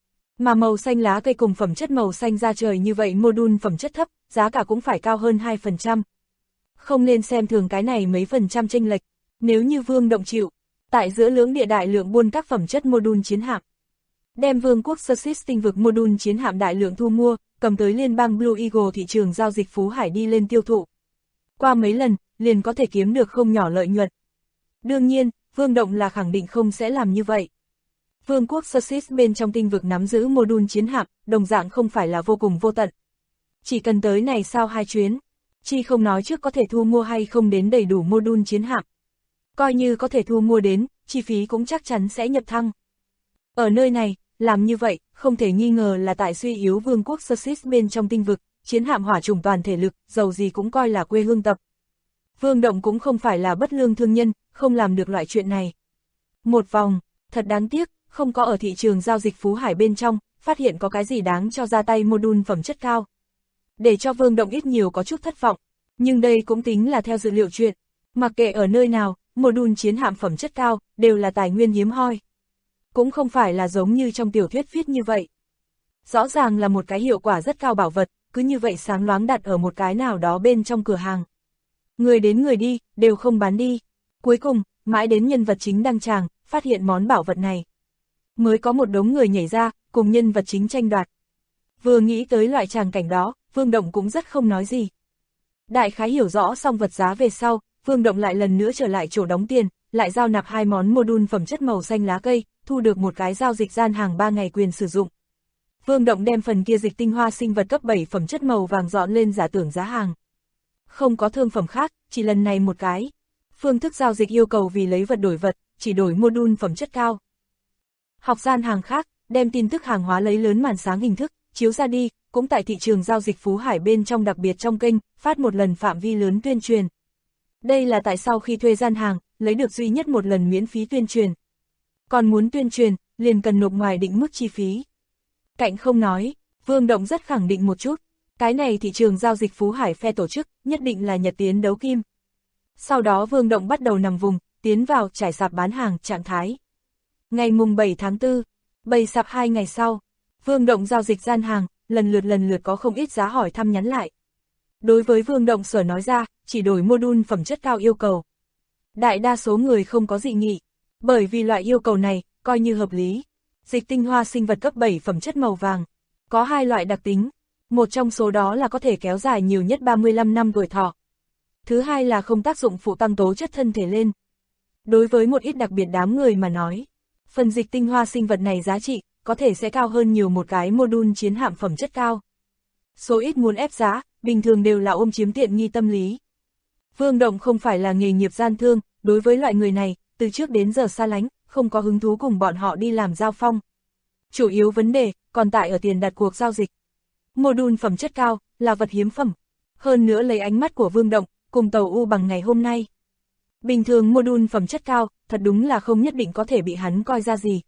Speaker 2: Mà màu xanh lá cây cùng phẩm chất màu xanh da trời như vậy module phẩm chất thấp, giá cả cũng phải cao hơn 2%. Không nên xem thường cái này mấy phần trăm chênh lệch, nếu như Vương Động chịu, tại giữa lưỡng địa đại lượng buôn các phẩm chất module chiến hạm. Đem Vương quốc Xerxes tinh vực module chiến hạm đại lượng thu mua, cầm tới liên bang Blue Eagle thị trường giao dịch Phú Hải đi lên tiêu thụ. Qua mấy lần, liền có thể kiếm được không nhỏ lợi nhuận. Đương nhiên, Vương Động là khẳng định không sẽ làm như vậy. Vương quốc Xerxes bên trong tinh vực nắm giữ module chiến hạm, đồng dạng không phải là vô cùng vô tận. Chỉ cần tới này sau 2 chuyến, chi không nói trước có thể thu mua hay không đến đầy đủ module chiến hạm. Coi như có thể thu mua đến, chi phí cũng chắc chắn sẽ nhập thăng. Ở nơi này, làm như vậy, không thể nghi ngờ là tại suy yếu Vương quốc Xerxes bên trong tinh vực, chiến hạm hỏa chủng toàn thể lực, dầu gì cũng coi là quê hương tập. Vương Động cũng không phải là bất lương thương nhân, không làm được loại chuyện này. Một vòng, thật đáng tiếc, không có ở thị trường giao dịch Phú Hải bên trong, phát hiện có cái gì đáng cho ra tay module phẩm chất cao. Để cho Vương Động ít nhiều có chút thất vọng, nhưng đây cũng tính là theo dự liệu chuyện. Mặc kệ ở nơi nào, module chiến hạm phẩm chất cao, đều là tài nguyên hiếm hoi. Cũng không phải là giống như trong tiểu thuyết viết như vậy. Rõ ràng là một cái hiệu quả rất cao bảo vật, cứ như vậy sáng loáng đặt ở một cái nào đó bên trong cửa hàng. Người đến người đi, đều không bán đi. Cuối cùng, mãi đến nhân vật chính đăng tràng, phát hiện món bảo vật này. Mới có một đống người nhảy ra, cùng nhân vật chính tranh đoạt. Vừa nghĩ tới loại tràng cảnh đó, Vương Động cũng rất không nói gì. Đại khái hiểu rõ xong vật giá về sau, Vương Động lại lần nữa trở lại chỗ đóng tiền, lại giao nạp 2 món module phẩm chất màu xanh lá cây, thu được một cái giao dịch gian hàng 3 ngày quyền sử dụng. Vương Động đem phần kia dịch tinh hoa sinh vật cấp 7 phẩm chất màu vàng dọn lên giả tưởng giá hàng. Không có thương phẩm khác, chỉ lần này một cái. Phương thức giao dịch yêu cầu vì lấy vật đổi vật, chỉ đổi module phẩm chất cao. Học gian hàng khác, đem tin tức hàng hóa lấy lớn màn sáng hình thức, chiếu ra đi, cũng tại thị trường giao dịch Phú Hải bên trong đặc biệt trong kênh, phát một lần phạm vi lớn tuyên truyền. Đây là tại sao khi thuê gian hàng, lấy được duy nhất một lần miễn phí tuyên truyền. Còn muốn tuyên truyền, liền cần nộp ngoài định mức chi phí. Cạnh không nói, Vương Động rất khẳng định một chút, cái này thị trường giao dịch Phú Hải phe tổ chức, nhất định là Nhật Tiến đấu kim. Sau đó Vương Động bắt đầu nằm vùng, tiến vào trải sạp bán hàng trạng thái. Ngày mùng 7 tháng 4, bày sạp 2 ngày sau, Vương Động giao dịch gian hàng, lần lượt có không ít giá hỏi thăm nhắn lại. Đối với Vương Động sở nói ra, chỉ đổi module phẩm chất cao yêu cầu. Đại đa số người không có dị nghị, bởi vì loại yêu cầu này, coi như hợp lý. Dịch tinh hoa sinh vật cấp 7 phẩm chất màu vàng, có hai loại đặc tính, một trong số đó là có thể kéo dài nhiều nhất 35 năm tuổi thọ. Thứ hai là không tác dụng phụ tăng tố chất thân thể lên. Đối với một ít đặc biệt đám người mà nói, phần dịch tinh hoa sinh vật này giá trị, có thể sẽ cao hơn nhiều một cái module chiến hạm phẩm chất cao. Số ít muốn ép giá, bình thường đều là ôm chiếm tiện nghi tâm lý. Vương Động không phải là nghề nghiệp gian thương, đối với loại người này, từ trước đến giờ xa lánh, không có hứng thú cùng bọn họ đi làm giao phong. Chủ yếu vấn đề, còn tại ở tiền đặt cuộc giao dịch. Module phẩm chất cao, là vật hiếm phẩm. Hơn nữa lấy ánh mắt của Vương Động, cùng tàu U bằng ngày hôm nay. Bình thường module phẩm chất cao, thật đúng là không nhất định có thể bị hắn coi ra gì.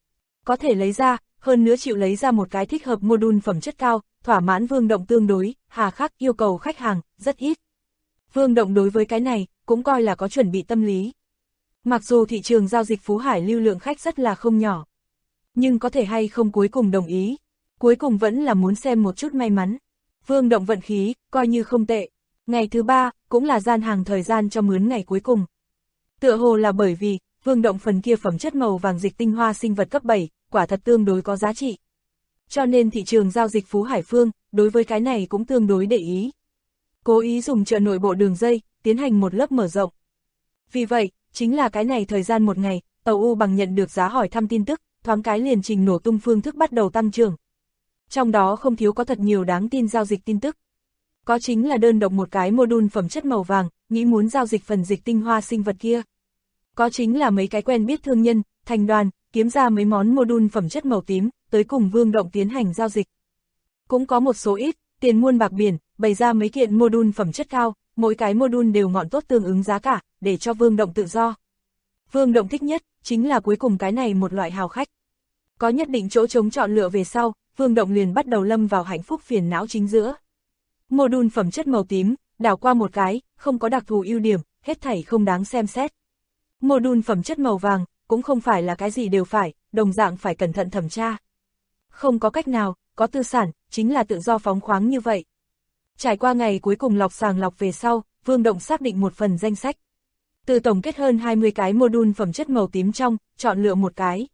Speaker 2: Có thể lấy ra, hơn nữa chịu lấy ra một cái thích hợp module phẩm chất cao, thỏa mãn Vương Động tương đối, hà khắc yêu cầu khách hàng, rất ít. Vương Động đối với cái này, cũng coi là có chuẩn bị tâm lý. Mặc dù thị trường giao dịch Phú Hải lưu lượng khách rất là không nhỏ, nhưng có thể hay không cuối cùng đồng ý, cuối cùng vẫn là muốn xem một chút may mắn. Vương Động vận khí, coi như không tệ. Ngày thứ 3, cũng là gian hàng thời gian cho mướn ngày cuối cùng. Tựa hồ là bởi vì, Vương Động phần kia phẩm chất màu vàng dịch tinh hoa sinh vật cấp 7, quả thật tương đối có giá trị. Cho nên thị trường giao dịch Phú Hải Phương, đối với cái này cũng tương đối để ý. Cố ý dùng chợ nội bộ đường dây, tiến hành một lớp mở rộng. Vì vậy, chính là cái này thời gian một ngày, tàu U bằng nhận được giá hỏi thăm tin tức, thoáng cái liền trình nổ tung phương thức bắt đầu tăng trưởng. Trong đó không thiếu có thật nhiều đáng tin giao dịch tin tức. Có chính là đơn độc một cái module phẩm chất màu vàng, nghĩ muốn giao dịch phần dịch tinh hoa sinh vật kia. Có chính là mấy cái quen biết thương nhân, thành đoàn, kiếm ra mấy món module phẩm chất màu tím, tới cùng Vương Động tiến hành giao dịch. Cũng có một số ít, tiền muôn bạc biển, bày ra mấy kiện module phẩm chất cao, mỗi cái module đều ngọn tốt tương ứng giá cả, để cho Vương Động tự do. Vương Động thích nhất, chính là cuối cùng cái này một loại hào khách. Có nhất định chỗ trống chọn lựa về sau, Vương Động liền bắt đầu lâm vào hạnh phúc phiền não chính giữa. Module phẩm chất màu tím, đảo qua một cái, không có đặc thù ưu điểm, hết thảy không đáng xem xét. Module phẩm chất màu vàng, cũng không phải là cái gì đều phải, đồng dạng phải cẩn thận thẩm tra. Không có cách nào, có tư sản, chính là tự do phóng khoáng như vậy. Trải qua ngày cuối cùng lọc sàng lọc về sau, Vương Động xác định một phần danh sách. Từ tổng kết hơn 20 cái module phẩm chất màu tím trong, chọn lựa một cái.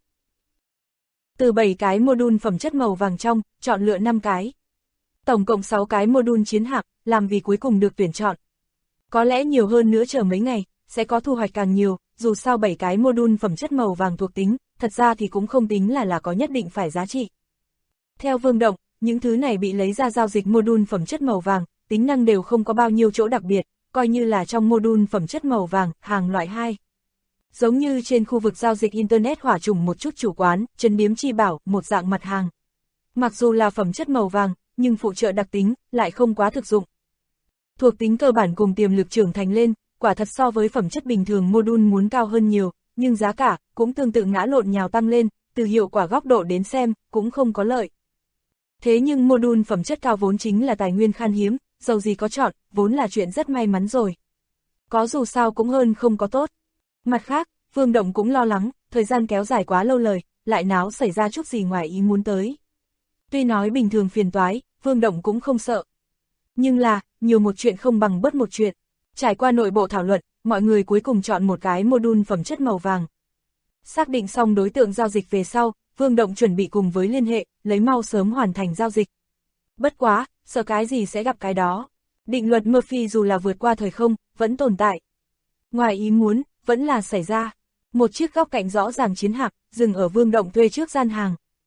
Speaker 2: Từ 7 cái module phẩm chất màu vàng trong, chọn lựa 5 cái. Tổng cộng 6 cái module chiến hạm, làm vì cuối cùng được tuyển chọn. Có lẽ nhiều hơn nữa chờ mấy ngày, sẽ có thu hoạch càng nhiều, dù sao 7 cái module phẩm chất màu vàng thuộc tính, thật ra thì cũng không tính là có nhất định phải giá trị. Theo Vương Động, những thứ này bị lấy ra giao dịch module phẩm chất màu vàng, tính năng đều không có bao nhiêu chỗ đặc biệt, coi như là trong module phẩm chất màu vàng, hàng loại 2. Giống như trên khu vực giao dịch Internet hỏa trùng một chút chủ quán, trấn điếm chi bảo, một dạng mặt hàng. Mặc dù là phẩm chất màu vàng, nhưng phụ trợ đặc tính, lại không quá thực dụng. Thuộc tính cơ bản cùng tiềm lực trưởng thành lên, quả thật so với phẩm chất bình thường module muốn cao hơn nhiều, nhưng giá cả, cũng tương tự ngã lộn nhào tăng lên, từ hiệu quả góc độ đến xem, cũng không có lợi. Thế nhưng module phẩm chất cao vốn chính là tài nguyên khan hiếm, dầu gì có chọn, vốn là chuyện rất may mắn rồi. Có dù sao cũng hơn không có tốt. Mặt khác, Vương Động cũng lo lắng, thời gian kéo dài quá lâu lời, lại náo xảy ra chút gì ngoài ý muốn tới. Tuy nói bình thường phiền toái, Vương Động cũng không sợ. Nhưng là, nhiều một chuyện không bằng bớt một chuyện. Trải qua nội bộ thảo luận, mọi người cuối cùng chọn một cái module phẩm chất màu vàng. Xác định xong đối tượng giao dịch về sau, Vương Động chuẩn bị cùng với liên hệ, lấy mau sớm hoàn thành giao dịch. Bất quá, sợ cái gì sẽ gặp cái đó. Định luật Murphy dù là vượt qua thời không, vẫn tồn tại. Ngoài ý muốn, vẫn là xảy ra. Một chiếc góc cạnh rõ ràng chiến hạm, dừng ở Vương Động thuê trước gian hàng.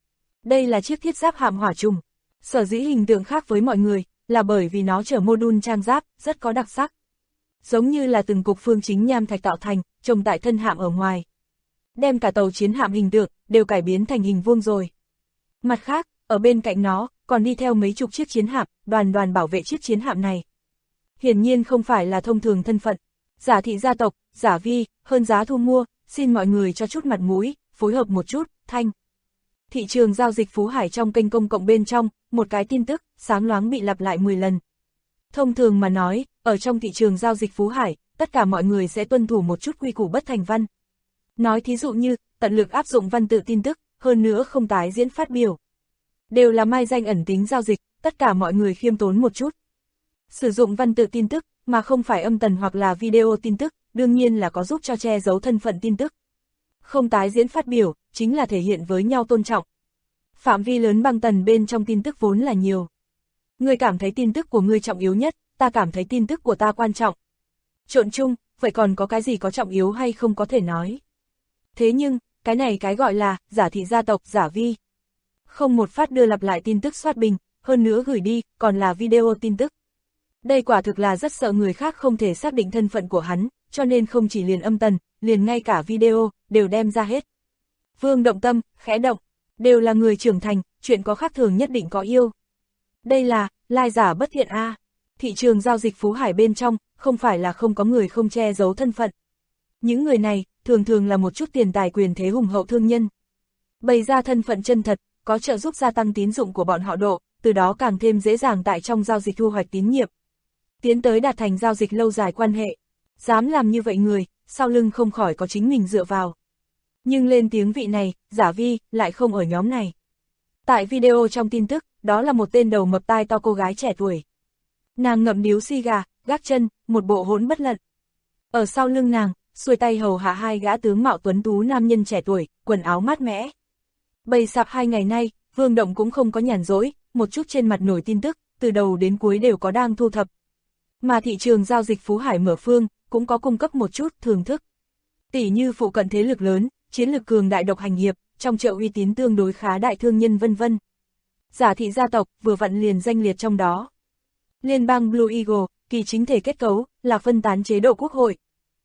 Speaker 2: Đây là chiếc thiết giáp hạm hỏa trùng. Sở dĩ hình tượng khác với mọi người, là bởi vì nó chở mô-đun trang giáp, rất có đặc sắc. Giống như là từng cục phương chính nham thạch tạo thành, trồng tại thân hạm ở ngoài. Đem cả tàu chiến hạm hình tượng, đều cải biến thành hình vuông rồi. Mặt khác, ở bên cạnh nó, còn đi theo mấy chục chiếc chiến hạm, đoàn bảo vệ chiếc chiến hạm này. Hiển nhiên không phải là thông thường thân phận. Giả thị gia tộc, Giả Vi, hơn giá thu mua, xin mọi người cho chút mặt mũi, phối hợp một chút, thanh. Thị trường giao dịch Phú Hải trong kênh công cộng bên trong, một cái tin tức, sáng loáng bị lặp lại 10 lần. Thông thường mà nói, ở trong thị trường giao dịch Phú Hải, tất cả mọi người sẽ tuân thủ một chút quy củ bất thành văn. Nói thí dụ như, tận lực áp dụng văn tự tin tức, hơn nữa không tái diễn phát biểu. Đều là mai danh ẩn tính giao dịch, tất cả mọi người khiêm tốn một chút. Sử dụng văn tự tin tức, mà không phải âm tần hoặc là video tin tức, đương nhiên là có giúp cho che giấu thân phận tin tức. Không tái diễn phát biểu, chính là thể hiện với nhau tôn trọng. Phạm vi lớn băng tần bên trong tin tức vốn là nhiều. Ngươi cảm thấy tin tức của ngươi trọng yếu nhất, ta cảm thấy tin tức của ta quan trọng. Trộn chung, vậy còn có cái gì có trọng yếu hay không có thể nói. Thế nhưng, cái này cái gọi là, giả thị gia tộc, Giả Vi. Không một phát đưa lặp lại tin tức soát bình, hơn nữa gửi đi, còn là video tin tức. Đây quả thực là rất sợ người khác không thể xác định thân phận của hắn, cho nên không chỉ liền âm tần, liền ngay cả video, đều đem ra hết. Vương động tâm, khẽ động, đều là người trưởng thành, chuyện có khác thường nhất định có yêu. Đây là, lai giả bất thiện a. Thị trường giao dịch Phú Hải bên trong, không phải là không có người không che giấu thân phận. Những người này, thường thường là một chút tiền tài quyền thế hùng hậu thương nhân. Bày ra thân phận chân thật, có trợ giúp gia tăng tín dụng của bọn họ độ, từ đó càng thêm dễ dàng tại trong giao dịch thu hoạch tín nhiệm. Tiến tới đạt thành giao dịch lâu dài quan hệ. Dám làm như vậy người, sau lưng không khỏi có chính mình dựa vào. Nhưng lên tiếng vị này, Giả Vi, lại không ở nhóm này. Tại video trong tin tức, đó là một tên đầu mập tai to cô gái trẻ tuổi. Nàng ngậm điếu xì gà, gác chân, một bộ hỗn bất lận. Ở sau lưng nàng, xuôi tay hầu hạ hai gã tướng mạo tuấn tú nam nhân trẻ tuổi, quần áo mát mẻ. Bày sạp 2 ngày nay, Vương Động cũng không có nhàn rỗi, một chút trên mặt nổi tin tức, từ đầu đến cuối đều có đang thu thập. Mà thị trường giao dịch Phú Hải mở phương, cũng có cung cấp một chút thưởng thức. Tỷ như phụ cận thế lực lớn, chiến lực cường đại độc hành hiệp, trong chợ uy tín tương đối khá đại thương nhân vân vân. Giả thị gia tộc vừa vặn liền danh liệt trong đó. Liên bang Blue Eagle, kỳ chính thể kết cấu, là phân tán chế độ quốc hội.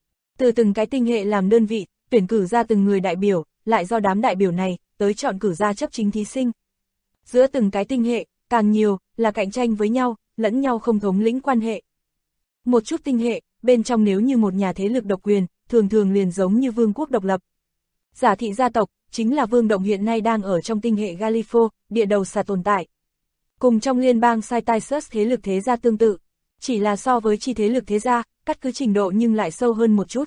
Speaker 2: Từ từng cái tinh hệ làm đơn vị, tuyển cử ra từng người đại biểu, lại do đám đại biểu này, tới chọn cử ra chấp chính thí sinh. Giữa từng cái tinh hệ, càng nhiều, là cạnh tranh với nhau, lẫn nhau không thống lĩnh quan hệ. Một chút tinh hệ, bên trong nếu như một nhà thế lực độc quyền, thường thường liền giống như vương quốc độc lập. Giả thị gia tộc, chính là Vương Động hiện nay đang ở trong tinh hệ Galifo, địa đầu xà tồn tại. Cùng trong liên bang Saitisus thế lực thế gia tương tự, chỉ là so với chi thế lực thế gia, cắt cứ trình độ nhưng lại sâu hơn một chút.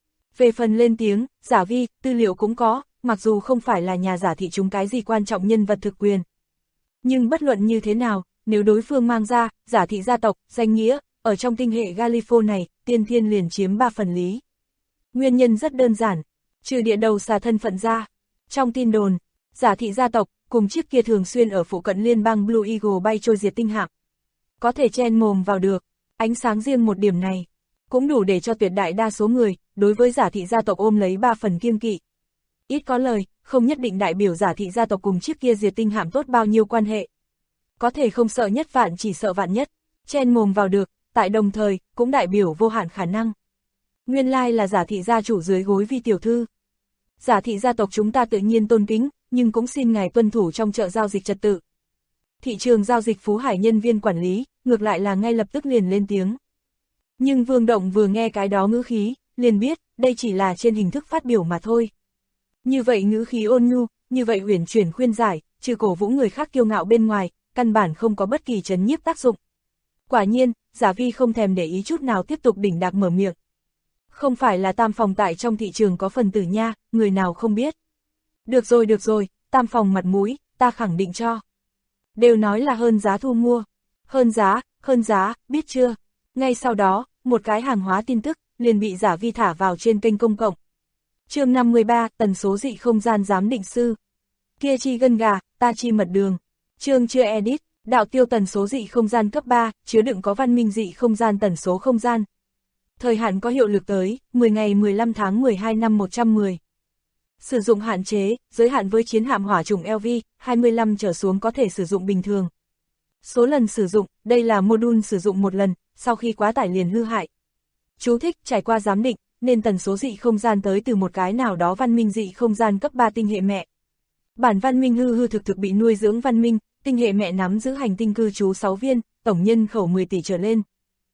Speaker 2: Về phần lên tiếng, Giả Vi, tư liệu cũng có, mặc dù không phải là nhà giả thị chúng cái gì quan trọng nhân vật thực quyền. Nhưng bất luận như thế nào, nếu đối phương mang ra, giả thị gia tộc, danh nghĩa, ở trong tinh hệ Galifo này, tiên thiên liền chiếm 3 phần lý. Nguyên nhân rất đơn giản, trừ địa đầu xà thân phận ra. Trong tin đồn, giả thị gia tộc, cùng chiếc kia thường xuyên ở phụ cận liên bang Blue Eagle bay trôi diệt tinh hạm. Có thể chen mồm vào được, ánh sáng riêng một điểm này, cũng đủ để cho tuyệt đại đa số người, đối với giả thị gia tộc ôm lấy 3 phần kiêng kỵ. Ít có lời, không nhất định đại biểu giả thị gia tộc cùng chiếc kia diệt tinh hạm tốt bao nhiêu quan hệ. Có thể không sợ nhất vạn chỉ sợ vạn nhất, chen mồm vào được, tại đồng thời, cũng đại biểu vô hạn khả năng. Nguyên lai là giả thị gia chủ dưới gối Vi tiểu thư. Giả thị gia tộc chúng ta tự nhiên tôn kính, nhưng cũng xin ngài tuân thủ trong chợ giao dịch trật tự. Thị trường giao dịch Phú Hải nhân viên quản lý, ngược lại là ngay lập tức liền lên tiếng. Nhưng Vương Động vừa nghe cái đó ngữ khí, liền biết, đây chỉ là trên hình thức phát biểu mà thôi. Như vậy ngữ khí ôn nhu, như vậy uyển chuyển khuyên giải, trừ cổ vũ người khác kiêu ngạo bên ngoài, căn bản không có bất kỳ trấn nhiếp tác dụng. Quả nhiên, Giả Vi không thèm để ý chút nào tiếp tục đỉnh đạc mở miệng. Không phải là tam phòng tại trong thị trường có phần tử nha, người nào không biết. Được rồi, tam phòng mặt mũi, ta khẳng định cho. Đều nói là hơn giá thu mua. Hơn giá, biết chưa? Ngay sau đó, một cái hàng hóa tin tức, liền bị Giả Vi thả vào trên kênh công cộng. Chương 53, tần số dị không gian giám định sư. Kia chi gân gà, ta chi mật đường. Chương chưa edit, đạo tiêu tần số dị không gian cấp 3, chứa đựng có văn minh dị không gian tần số không gian. Thời hạn có hiệu lực tới 10 ngày 15 tháng 12 năm 110. Sử dụng hạn chế, giới hạn với chiến hạm hỏa chủng LV-25 trở xuống có thể sử dụng bình thường. Số lần sử dụng, đây là module sử dụng một lần, sau khi quá tải liền hư hại. Chú thích, trải qua giám định, nên tần số dị không gian tới từ một cái nào đó văn minh dị không gian cấp 3 tinh hệ mẹ. Bản văn minh hư hư thực thực bị nuôi dưỡng văn minh, tinh hệ mẹ nắm giữ hành tinh cư trú 6 viên, tổng nhân khẩu 10 tỷ trở lên.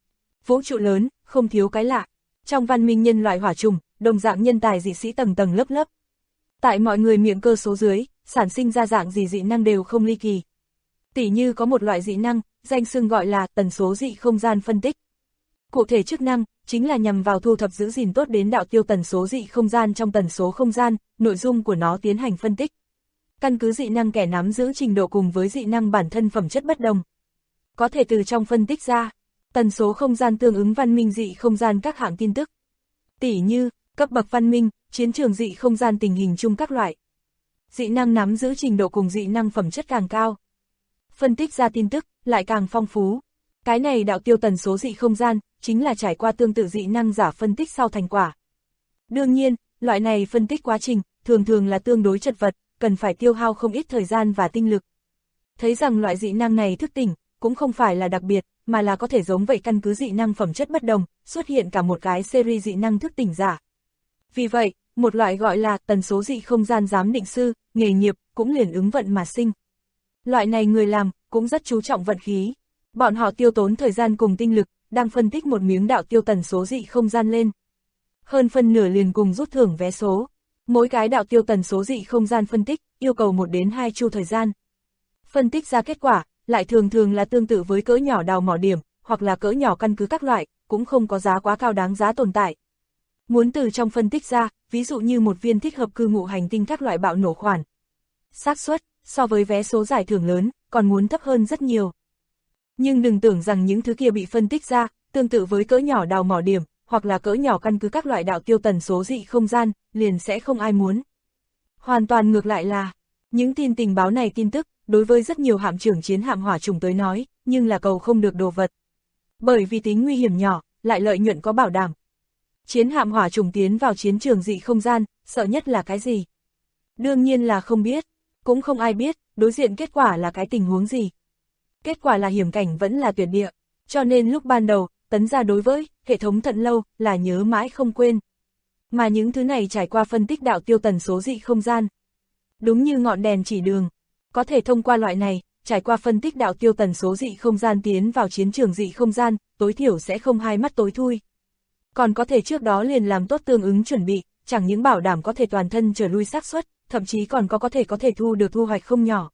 Speaker 2: Vũ trụ lớn, không thiếu cái lạ. Trong văn minh nhân loại hỏa trùng, đồng dạng nhân tài dị sĩ tầng tầng lớp lớp. Tại mọi người miệng cơ số dưới, sản sinh ra dạng gì dị năng đều không ly kỳ. Tỉ như có một loại dị năng, danh xưng gọi là tần số dị không gian phân tích. Cụ thể chức năng, chính là nhằm vào thu thập giữ gìn tốt đến đạo tiêu tần số dị không gian trong tần số không gian, nội dung của nó tiến hành phân tích. Căn cứ dị năng kẻ nắm giữ trình độ cùng với dị năng bản thân phẩm chất bất đồng. Có thể từ trong phân tích ra, tần số không gian tương ứng văn minh dị không gian các hạng tin tức. Tỉ như, cấp bậc văn minh, chiến trường dị không gian tình hình chung các loại. Dị năng nắm giữ trình độ cùng dị năng phẩm chất càng cao. Phân tích ra tin tức, lại càng phong phú. Cái này đạo tiêu tần số dị không gian, chính là trải qua tương tự dị năng giả phân tích sau thành quả. Đương nhiên, loại này phân tích quá trình, thường thường là tương đối chật vật, cần phải tiêu hao không ít thời gian và tinh lực. Thấy rằng loại dị năng này thức tỉnh, cũng không phải là đặc biệt, mà là có thể giống vậy căn cứ dị năng phẩm chất bất đồng, xuất hiện cả một cái series dị năng thức tỉnh giả. Vì vậy, một loại gọi là tần số dị không gian giám định sư, nghề nghiệp, cũng liền ứng vận mà sinh. Loại này người làm, cũng rất chú trọng vận khí. Bọn họ tiêu tốn thời gian cùng tinh lực, đang phân tích một miếng đạo tiêu tần số dị không gian lên. Hơn phân nửa liền cùng rút thưởng vé số. Mỗi cái đạo tiêu tần số dị không gian phân tích, yêu cầu 1 đến 2 chu thời gian. Phân tích ra kết quả, lại thường thường là tương tự với cỡ nhỏ đào mỏ điểm, hoặc là cỡ nhỏ căn cứ các loại, cũng không có giá quá cao đáng giá tồn tại. Muốn từ trong phân tích ra, ví dụ như một viên thích hợp cư ngụ hành tinh các loại bạo nổ khoản. Xác suất, so với vé số giải thưởng lớn, còn muốn thấp hơn rất nhiều. Nhưng đừng tưởng rằng những thứ kia bị phân tích ra, tương tự với cỡ nhỏ đào mỏ điểm, hoặc là cỡ nhỏ căn cứ các loại đạo tiêu tần số dị không gian, liền sẽ không ai muốn. Hoàn toàn ngược lại là, những tin tình báo này tin tức, đối với rất nhiều hạm trưởng chiến hạm hỏa trùng tới nói, nhưng là cầu không được đồ vật. Bởi vì tính nguy hiểm nhỏ, lại lợi nhuận có bảo đảm. Chiến hạm hỏa trùng tiến vào chiến trường dị không gian, sợ nhất là cái gì? Đương nhiên là không biết, cũng không ai biết, đối diện kết quả là cái tình huống gì. Kết quả là hiểm cảnh vẫn là tuyệt địa, cho nên lúc ban đầu, Tấn gia đối với hệ thống Thận Lâu là nhớ mãi không quên. Mà những thứ này trải qua phân tích đạo tiêu tần số dị không gian. Đúng như ngọn đèn chỉ đường, có thể thông qua loại này, trải qua phân tích đạo tiêu tần số dị không gian tiến vào chiến trường dị không gian, tối thiểu sẽ không hai mắt tối thui. Còn có thể trước đó liền làm tốt tương ứng chuẩn bị, chẳng những bảo đảm có thể toàn thân trở lui xác suất, thậm chí còn có thể thu được thu hoạch không nhỏ.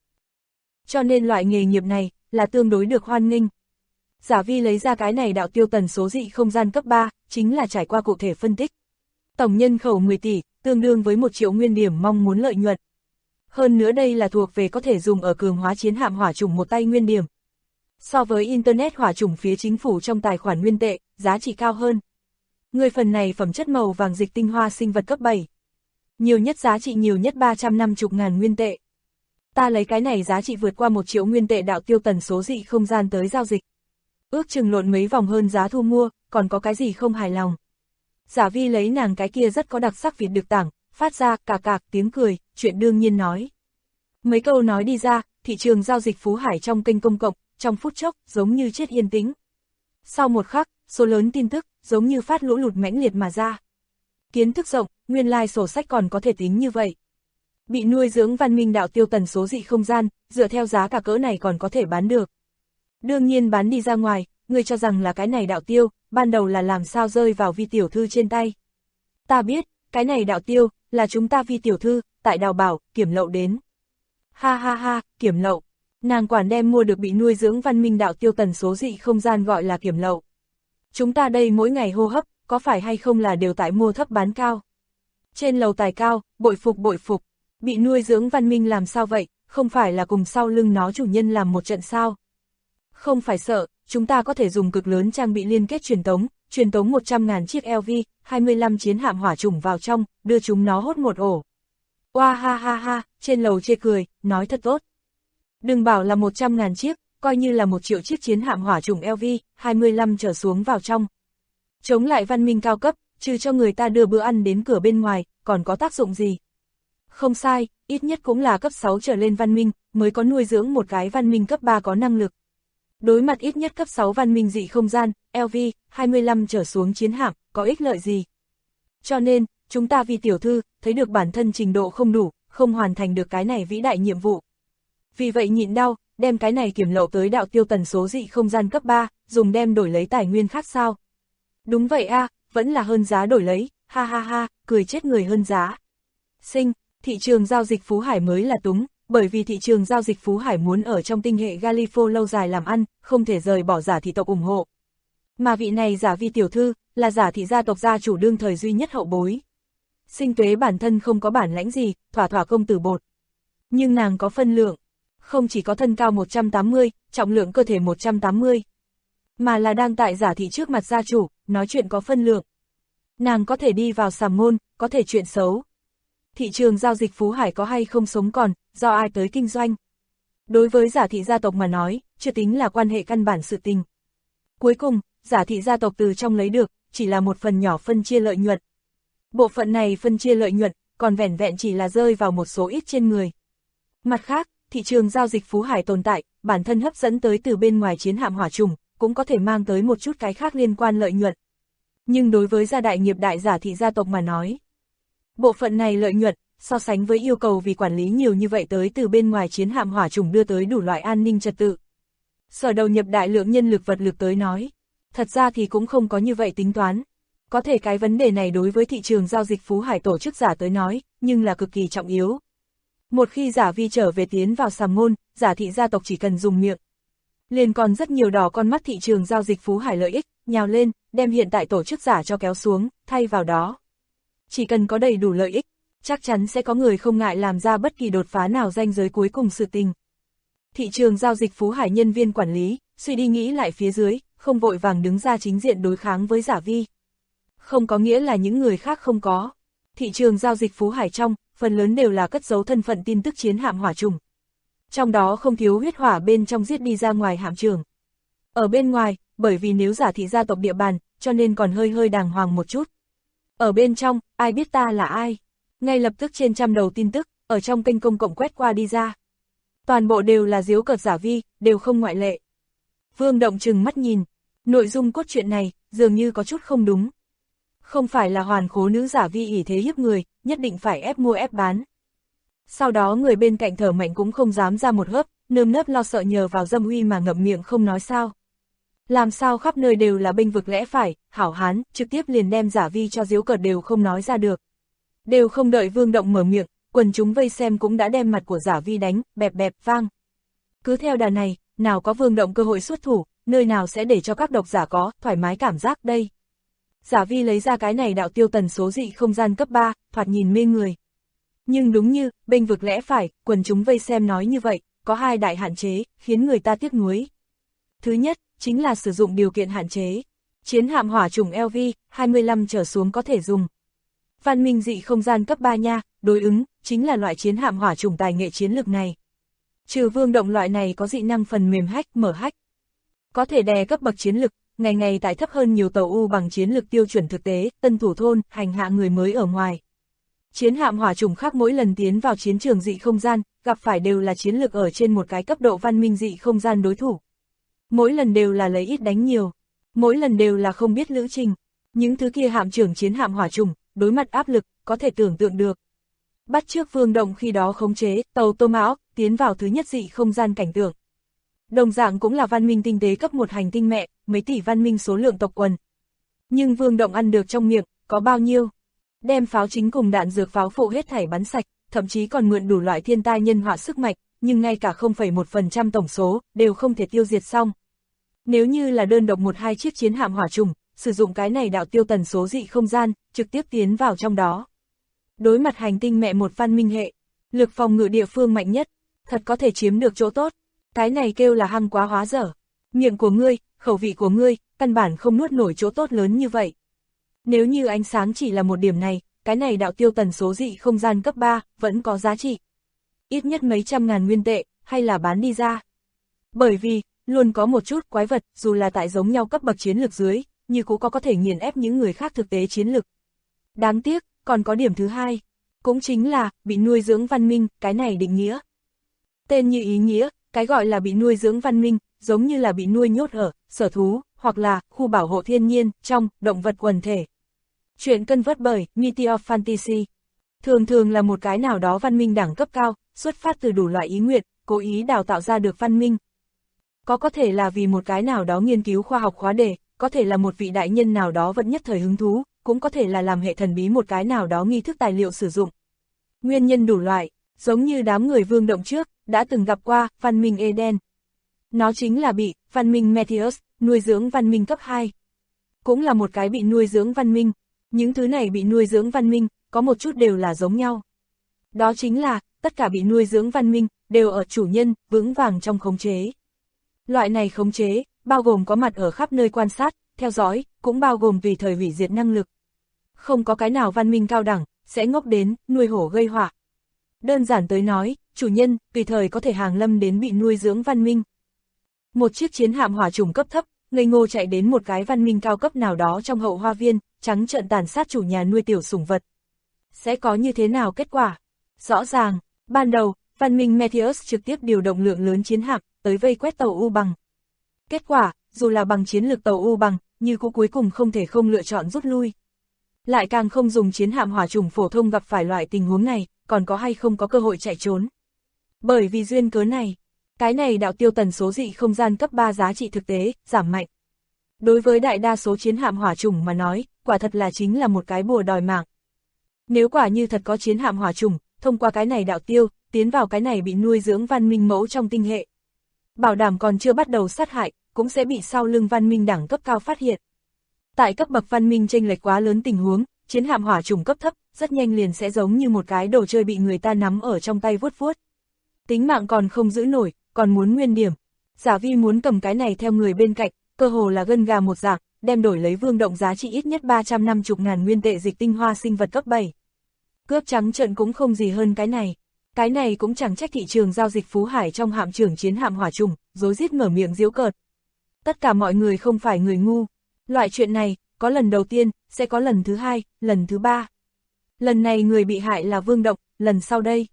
Speaker 2: Cho nên loại nghề nghiệp này, là tương đối được hoan nghênh. Giả Vi lấy ra cái này đạo tiêu tần số dị không gian cấp 3, chính là trải qua cụ thể phân tích. Tổng nhân khẩu 10 tỷ, tương đương với 1 triệu nguyên điểm mong muốn lợi nhuận. Hơn nữa đây là thuộc về có thể dùng ở cường hóa chiến hạm hỏa chủng một tay nguyên điểm. So với Internet hỏa chủng phía chính phủ trong tài khoản nguyên tệ, giá trị cao hơn. Người phần này phẩm chất màu vàng dịch tinh hoa sinh vật cấp 7. Nhiều nhất giá trị nhiều nhất 350.000 nguyên tệ. Ta lấy cái này giá trị vượt qua 1 triệu nguyên tệ đạo tiêu tần số dị không gian tới giao dịch. Ước chừng lộn mấy vòng hơn giá thu mua, còn có cái gì không hài lòng. Giả Vi lấy nàng cái kia rất có đặc sắc Việt được tảng, phát ra cạc cạc tiếng cười, chuyện đương nhiên nói. Mấy câu nói đi ra, thị trường giao dịch Phú Hải trong kênh công cộng, trong phút chốc, giống như chết yên tĩnh. Sau một khắc, số lớn tin tức, giống như phát lũ lụt mãnh liệt mà ra. Kiến thức rộng, nguyên lai sổ sách còn có thể tính như vậy. Bị nuôi dưỡng văn minh đạo tiêu tần số dị không gian, dựa theo giá cả cỡ này còn có thể bán được. Đương nhiên bán đi ra ngoài, người cho rằng là cái này đạo tiêu, ban đầu là làm sao rơi vào Vi tiểu thư trên tay. Ta biết, cái này đạo tiêu, là chúng ta Vi tiểu thư, tại đào bảo, kiểm lậu đến. Ha ha ha, kiểm lậu. Nàng quản đem mua được bị nuôi dưỡng văn minh đạo tiêu tần số dị không gian gọi là kiểm lậu. Chúng ta đây mỗi ngày hô hấp, có phải hay không là đều tại mua thấp bán cao. Trên lầu tài cao, bội phục, bị nuôi dưỡng văn minh làm sao vậy, không phải là cùng sau lưng nó chủ nhân làm một trận sao. Không phải sợ, chúng ta có thể dùng cực lớn trang bị liên kết truyền tống 100.000 chiếc LV-25 chiến hạm hỏa chủng vào trong, đưa chúng nó hốt một ổ. Oa ha ha ha, trên lầu chê cười, nói thật tốt. Đừng bảo là 100.000 chiếc, coi như là 1 triệu chiếc chiến hạm hỏa chủng LV-25 trở xuống vào trong. Chống lại văn minh cao cấp, trừ cho người ta đưa bữa ăn đến cửa bên ngoài, còn có tác dụng gì? Không sai, ít nhất cũng là cấp 6 trở lên văn minh, mới có nuôi dưỡng một cái văn minh cấp 3 có năng lực. Đối mặt ít nhất cấp 6 văn minh dị không gian, LV-25 trở xuống chiến hạm, có ích lợi gì? Cho nên, chúng ta vì tiểu thư, thấy được bản thân trình độ không đủ, không hoàn thành được cái này vĩ đại nhiệm vụ. Vì vậy nhịn đau, đem cái này kiểm lậu tới đạo tiêu tần số dị không gian cấp 3, dùng đem đổi lấy tài nguyên khác sao? Đúng vậy a, vẫn là hơn giá đổi lấy, ha ha ha, cười chết người hơn giá. Thị trường giao dịch Phú Hải mới là túng, bởi vì thị trường giao dịch Phú Hải muốn ở trong tinh hệ Galifo lâu dài làm ăn, không thể rời bỏ giả thị tộc ủng hộ. Mà vị này giả vi tiểu thư, là giả thị gia tộc gia chủ đương thời duy nhất hậu bối. Sinh tuế bản thân không có bản lãnh gì, thỏa thỏa công tử bột. Nhưng nàng có phân lượng, không chỉ có thân cao 180, trọng lượng cơ thể 180, mà là đang tại giả thị trước mặt gia chủ, nói chuyện có phân lượng. Nàng có thể đi vào sàm môn, có thể chuyện xấu. Thị trường giao dịch Phú Hải có hay không sống còn, do ai tới kinh doanh. Đối với giả thị gia tộc mà nói, chưa tính là quan hệ căn bản sự tình. Cuối cùng, giả thị gia tộc từ trong lấy được, chỉ là một phần nhỏ phân chia lợi nhuận. Bộ phận này phân chia lợi nhuận, còn vẻn vẹn chỉ là rơi vào một số ít trên người. Mặt khác, thị trường giao dịch Phú Hải tồn tại, bản thân hấp dẫn tới từ bên ngoài chiến hạm hỏa trùng, cũng có thể mang tới một chút cái khác liên quan lợi nhuận. Nhưng đối với gia đại nghiệp đại giả thị gia tộc mà nói, bộ phận này lợi nhuận, so sánh với yêu cầu vì quản lý nhiều như vậy tới từ bên ngoài chiến hạm hỏa trùng đưa tới đủ loại an ninh trật tự. Sở đầu nhập đại lượng nhân lực vật lực tới nói, thật ra thì cũng không có như vậy tính toán. Có thể cái vấn đề này đối với thị trường giao dịch Phú Hải tổ chức giả tới nói, nhưng là cực kỳ trọng yếu. Một khi giả vi trở về tiến vào sàm môn, giả thị gia tộc chỉ cần dùng miệng. Liền còn rất nhiều đỏ con mắt thị trường giao dịch Phú Hải lợi ích, nhào lên, đem hiện tại tổ chức giả cho kéo xuống, thay vào đó. Chỉ cần có đầy đủ lợi ích, chắc chắn sẽ có người không ngại làm ra bất kỳ đột phá nào ranh giới cuối cùng sự tình. Thị trường giao dịch Phú Hải nhân viên quản lý, suy đi nghĩ lại phía dưới, không vội vàng đứng ra chính diện đối kháng với giả vi. Không có nghĩa là những người khác không có. Thị trường giao dịch Phú Hải trong, phần lớn đều là cất giấu thân phận tin tức chiến hạm hỏa trùng. Trong đó không thiếu huyết hỏa bên trong giết đi ra ngoài hạm trường. Ở bên ngoài, bởi vì nếu giả thị gia tộc địa bàn, cho nên còn hơi đàng hoàng một chút. Ở bên trong, ai biết ta là ai? Ngay lập tức trên trăm đầu tin tức, ở trong kênh công cộng quét qua đi ra. Toàn bộ đều là giễu cợt giả vi, đều không ngoại lệ. Vương Động trừng mắt nhìn, nội dung cốt truyện này, dường như có chút không đúng. Không phải là hoàn khố nữ giả vi ỷ thế hiếp người, nhất định phải ép mua ép bán. Sau đó người bên cạnh thở mạnh cũng không dám ra một hớp, nơm nớp lo sợ nhờ vào dâm uy mà ngậm miệng không nói sao. Làm sao khắp nơi đều là bênh vực lẽ phải, hảo hán, trực tiếp liền đem giả vi cho giễu cợt đều không nói ra được. Đều không đợi Vương Động mở miệng, quần chúng vây xem cũng đã đem mặt của giả vi đánh, bẹp bẹp vang. Cứ theo đà này, nào có Vương Động cơ hội xuất thủ, nơi nào sẽ để cho các độc giả có thoải mái cảm giác đây. Giả vi lấy ra cái này đạo tiêu tần số dị không gian cấp 3, thoạt nhìn mê người. Nhưng đúng như, bênh vực lẽ phải, quần chúng vây xem nói như vậy, có hai đại hạn chế, khiến người ta tiếc nuối. Thứ nhất, chính là sử dụng điều kiện hạn chế. Chiến hạm hỏa trùng LV-25 trở xuống có thể dùng. Văn minh dị không gian cấp 3 nha, đối ứng, chính là loại chiến hạm hỏa trùng tài nghệ chiến lược này. Trừ Vương Động loại này có dị năng phần mềm hack mở hack. Có thể đè cấp bậc chiến lực, ngày tại thấp hơn nhiều tàu U bằng chiến lực tiêu chuẩn thực tế, tân thủ thôn, hành hạ người mới ở ngoài. Chiến hạm hỏa trùng khác mỗi lần tiến vào chiến trường dị không gian, gặp phải đều là chiến lực ở trên một cái cấp độ văn minh dị không gian đối thủ. Mỗi lần đều là lấy ít đánh nhiều, mỗi lần đều là không biết lữ trình. Những thứ kia hạm trưởng chiến hạm hỏa trùng, đối mặt áp lực, có thể tưởng tượng được. Bắt trước Vương Động khi đó khống chế, tàu Tô Mão, tiến vào thứ nhất dị không gian cảnh tượng. Đồng dạng cũng là văn minh tinh tế cấp một hành tinh mẹ, mấy tỷ văn minh số lượng tộc quần. Nhưng Vương Động ăn được trong miệng, có bao nhiêu? Đem pháo chính cùng đạn dược pháo phụ hết thảy bắn sạch, thậm chí còn mượn đủ loại thiên tai nhân họa sức mạnh, nhưng ngay cả 0,1% tổng số, đều không thể tiêu diệt xong. Nếu như là đơn độc một hai chiếc chiến hạm hỏa trùng, sử dụng cái này đạo tiêu tần số dị không gian, trực tiếp tiến vào trong đó. Đối mặt hành tinh mẹ một văn minh hệ, lực phòng ngự địa phương mạnh nhất, thật có thể chiếm được chỗ tốt. Cái này kêu là hăng quá hóa dở. Miệng của ngươi, khẩu vị của ngươi, căn bản không nuốt nổi chỗ tốt lớn như vậy. Nếu như ánh sáng chỉ là một điểm này, cái này đạo tiêu tần số dị không gian cấp 3, vẫn có giá trị. Ít nhất mấy trăm ngàn nguyên tệ, hay là bán đi ra. Bởi vì, luôn có một chút quái vật, dù là tại giống nhau cấp bậc chiến lược dưới, như cũng có thể nghiền ép những người khác thực tế chiến lực. Đáng tiếc, còn có điểm thứ hai, cũng chính là bị nuôi dưỡng văn minh, cái này định nghĩa. Tên như ý nghĩa, cái gọi là bị nuôi dưỡng văn minh, giống như là bị nuôi nhốt ở sở thú, hoặc là khu bảo hộ thiên nhiên, trong động vật quần thể. Chuyện cân vớt bởi Meteor Fantasy. Thường thường là một cái nào đó văn minh đẳng cấp cao, xuất phát từ đủ loại ý nguyện, cố ý đào tạo ra được văn minh. Có thể là vì một cái nào đó nghiên cứu khoa học khóa đề, có thể là một vị đại nhân nào đó vẫn nhất thời hứng thú, cũng có thể là làm hệ thần bí một cái nào đó nghi thức tài liệu sử dụng. Nguyên nhân đủ loại, giống như đám người Vương Động trước, đã từng gặp qua văn minh Eden. Nó chính là bị văn minh Meteos nuôi dưỡng văn minh cấp 2. Cũng là một cái bị nuôi dưỡng văn minh. Những thứ này bị nuôi dưỡng văn minh, có một chút đều là giống nhau. Đó chính là, tất cả bị nuôi dưỡng văn minh, đều ở chủ nhân, vững vàng trong khống chế. Loại này khống chế, bao gồm có mặt ở khắp nơi quan sát, theo dõi, cũng bao gồm tùy thời hủy diệt năng lực. Không có cái nào văn minh cao đẳng, sẽ ngốc đến, nuôi hổ gây họa. Đơn giản tới nói, chủ nhân, tùy thời có thể hàng lâm đến bị nuôi dưỡng văn minh. Một chiếc chiến hạm hỏa trùng cấp thấp, ngây ngô chạy đến một cái văn minh cao cấp nào đó trong hậu hoa viên, trắng trợn tàn sát chủ nhà nuôi tiểu sủng vật. Sẽ có như thế nào kết quả? Rõ ràng, ban đầu, văn minh Meteos trực tiếp điều động lượng lớn chiến hạm, tới vây quét tàu U Bằng. Kết quả, dù là bằng chiến lược tàu U Bằng, như cũng cuối cùng không thể không lựa chọn rút lui. Lại càng không dùng chiến hạm hỏa trùng phổ thông gặp phải loại tình huống này, còn có hay không có cơ hội chạy trốn. Bởi vì duyên cớ này, cái này đạo tiêu tần số dị không gian cấp 3 giá trị thực tế, giảm mạnh. Đối với đại đa số chiến hạm hỏa trùng mà nói, quả thật là chính là một cái bùa đòi mạng. Nếu quả như thật có chiến hạm hỏa trùng, thông qua cái này đạo tiêu, tiến vào cái này bị nuôi dưỡng văn minh mẫu trong tinh hệ. Bảo đảm còn chưa bắt đầu sát hại, cũng sẽ bị sau lưng văn minh đẳng cấp cao phát hiện. Tại cấp bậc văn minh chênh lệch quá lớn tình huống, chiến hạm hỏa trùng cấp thấp, rất nhanh liền sẽ giống như một cái đồ chơi bị người ta nắm ở trong tay vuốt vuốt. Tính mạng còn không giữ nổi, còn muốn nguyên điểm. Giả Vi muốn cầm cái này theo người bên cạnh, cơ hồ là gân gà một dạng, đem đổi lấy Vương Động giá trị ít nhất 350.000 nguyên tệ dịch tinh hoa sinh vật cấp 7. Cướp trắng trợn cũng không gì hơn cái này. Cái này cũng chẳng trách thị trường giao dịch Phú Hải trong hạm trưởng chiến hạm hỏa trùng, rối rít mở miệng giễu cợt. Tất cả mọi người không phải người ngu. Loại chuyện này, có lần đầu tiên, sẽ có lần thứ hai, lần thứ ba. Lần này người bị hại là Vương Động, lần sau đây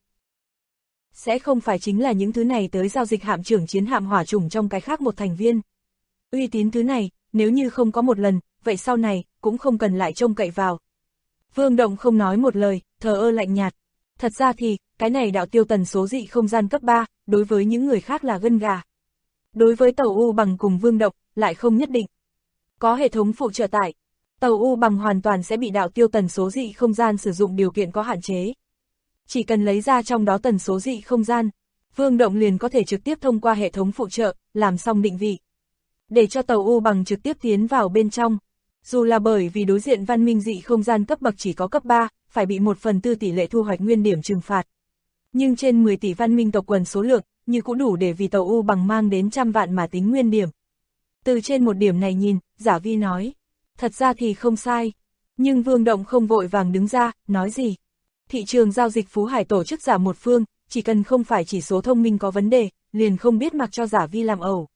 Speaker 2: sẽ không phải chính là những thứ này tới giao dịch hạm trưởng chiến hạm hỏa trùng trong cái khác một thành viên. Uy tín thứ này, nếu như không có một lần, vậy sau này, cũng không cần lại trông cậy vào. Vương Động không nói một lời, thờ ơ lạnh nhạt. Thật ra thì, cái này đạo tiêu tần số dị không gian cấp 3, đối với những người khác là gân gà. Đối với tàu U Bằng cùng Vương Động, lại không nhất định. Có hệ thống phụ trợ tải, tàu U Bằng hoàn toàn sẽ bị đạo tiêu tần số dị không gian sử dụng điều kiện có hạn chế. Chỉ cần lấy ra trong đó tần số dị không gian, Vương Động liền có thể trực tiếp thông qua hệ thống phụ trợ, làm xong định vị. Để cho tàu U Bằng trực tiếp tiến vào bên trong. Dù là bởi vì đối diện văn minh dị không gian cấp bậc chỉ có cấp 3, phải bị 1/4 tỷ lệ thu hoạch nguyên điểm trừng phạt. Nhưng trên 10 tỷ văn minh tộc quần số lượng, như cũng đủ để vì tàu U Bằng mang đến trăm vạn mà tính nguyên điểm. Từ trên một điểm này nhìn, Giả Vi nói, thật ra thì không sai. Nhưng Vương Động không vội vàng đứng ra, nói gì. Thị trường giao dịch Phú Hải tổ chức giả một phương, chỉ cần không phải chỉ số thông minh có vấn đề, liền không biết mặc cho Giả Vi làm ẩu.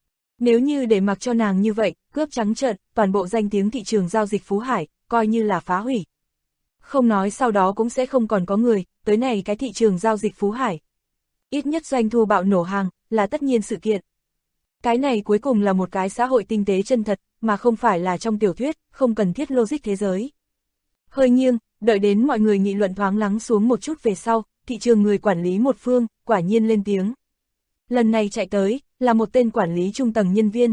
Speaker 2: Nếu như để mặc cho nàng như vậy, cướp trắng trợn, toàn bộ danh tiếng thị trường giao dịch Phú Hải, coi như là phá hủy. Không nói sau đó cũng sẽ không còn có người, tới này cái thị trường giao dịch Phú Hải. Ít nhất doanh thu bạo nổ hàng, là tất nhiên sự kiện. Cái này cuối cùng là một cái xã hội tinh tế chân thật, mà không phải là trong tiểu thuyết, không cần thiết logic thế giới. Hơi nghiêng, đợi đến mọi người nghị luận thoáng lắng xuống một chút về sau, thị trường người quản lý một phương, quả nhiên lên tiếng. Lần này chạy tới, là một tên quản lý trung tầng nhân viên.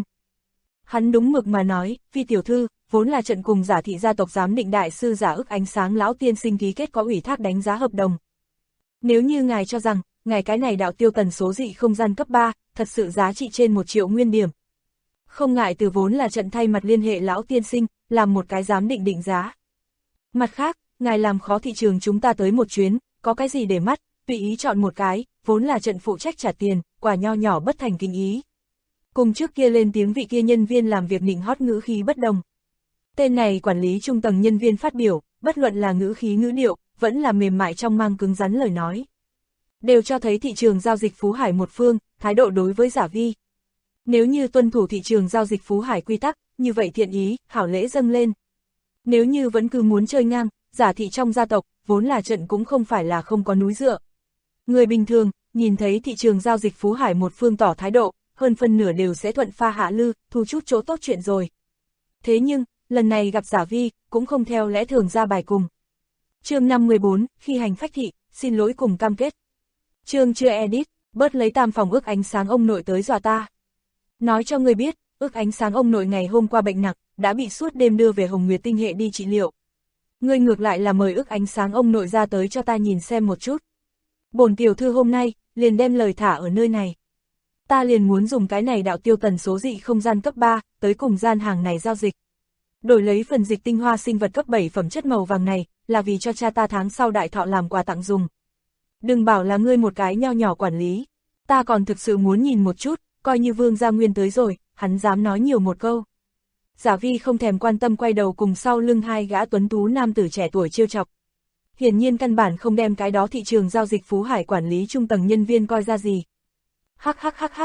Speaker 2: Hắn đúng mực mà nói, Vi tiểu thư, vốn là trận cùng Giả thị gia tộc giám định đại sư Giả ức ánh sáng lão tiên sinh ký kết có ủy thác đánh giá hợp đồng. Nếu như ngài cho rằng, ngài cái này đạo tiêu tần số dị không gian cấp 3, thật sự giá trị trên 1 triệu nguyên điểm. Không ngại từ vốn là trận thay mặt liên hệ lão tiên sinh, làm một cái giám định định giá. Mặt khác, ngài làm khó thị trường chúng ta tới một chuyến, có cái gì để mắt, tùy ý chọn một cái, vốn là trận phụ trách trả tiền, quả nho nhỏ bất thành kinh ý. Cùng trước kia lên tiếng vị kia nhân viên làm việc nịnh hót ngữ khí bất đồng. Tên này quản lý trung tầng nhân viên phát biểu, bất luận là ngữ khí ngữ điệu, vẫn là mềm mại trong mang cứng rắn lời nói. Đều cho thấy thị trường giao dịch Phú Hải một phương, thái độ đối với Giả Vi. Nếu như tuân thủ thị trường giao dịch Phú Hải quy tắc, như vậy thiện ý, hảo lễ dâng lên. Nếu như vẫn cứ muốn chơi ngang, giả thị trong gia tộc, vốn là trận cũng không phải là không có núi dựa. Người bình thường, nhìn thấy thị trường giao dịch Phú Hải một phương tỏ thái độ, hơn phân nửa đều sẽ thuận pha hạ lư, thu chút chỗ tốt chuyện rồi. Thế nhưng, lần này gặp Giả Vi, cũng không theo lẽ thường ra bài cùng. Chương 514, khi hành phách thị, xin lỗi cùng cam kết. Chương chưa edit, bớt lấy tam phòng ước ánh sáng ông nội tới dọa ta. Nói cho người biết, ước ánh sáng ông nội ngày hôm qua bệnh nặng, đã bị suốt đêm đưa về Hồng Nguyệt Tinh hệ đi trị liệu. Ngươi ngược lại là mời ước ánh sáng ông nội ra tới cho ta nhìn xem một chút. Bổn tiểu thư hôm nay, liền đem lời thả ở nơi này. Ta liền muốn dùng cái này đạo tiêu tần số dị không gian cấp 3, tới cùng gian hàng này giao dịch. Đổi lấy phần dịch tinh hoa sinh vật cấp 7 phẩm chất màu vàng này, là vì cho cha ta tháng sau đại thọ làm quà tặng dùng. Đừng bảo là ngươi một cái nho nhỏ quản lý, ta còn thực sự muốn nhìn một chút, coi như Vương Gia Nguyên tới rồi, hắn dám nói nhiều một câu. Giả Vi không thèm quan tâm quay đầu cùng sau lưng hai gã tuấn tú nam tử trẻ tuổi trêu chọc. Hiển nhiên căn bản không đem cái đó thị trường giao dịch Phú Hải quản lý trung tầng nhân viên coi ra gì. Hắc,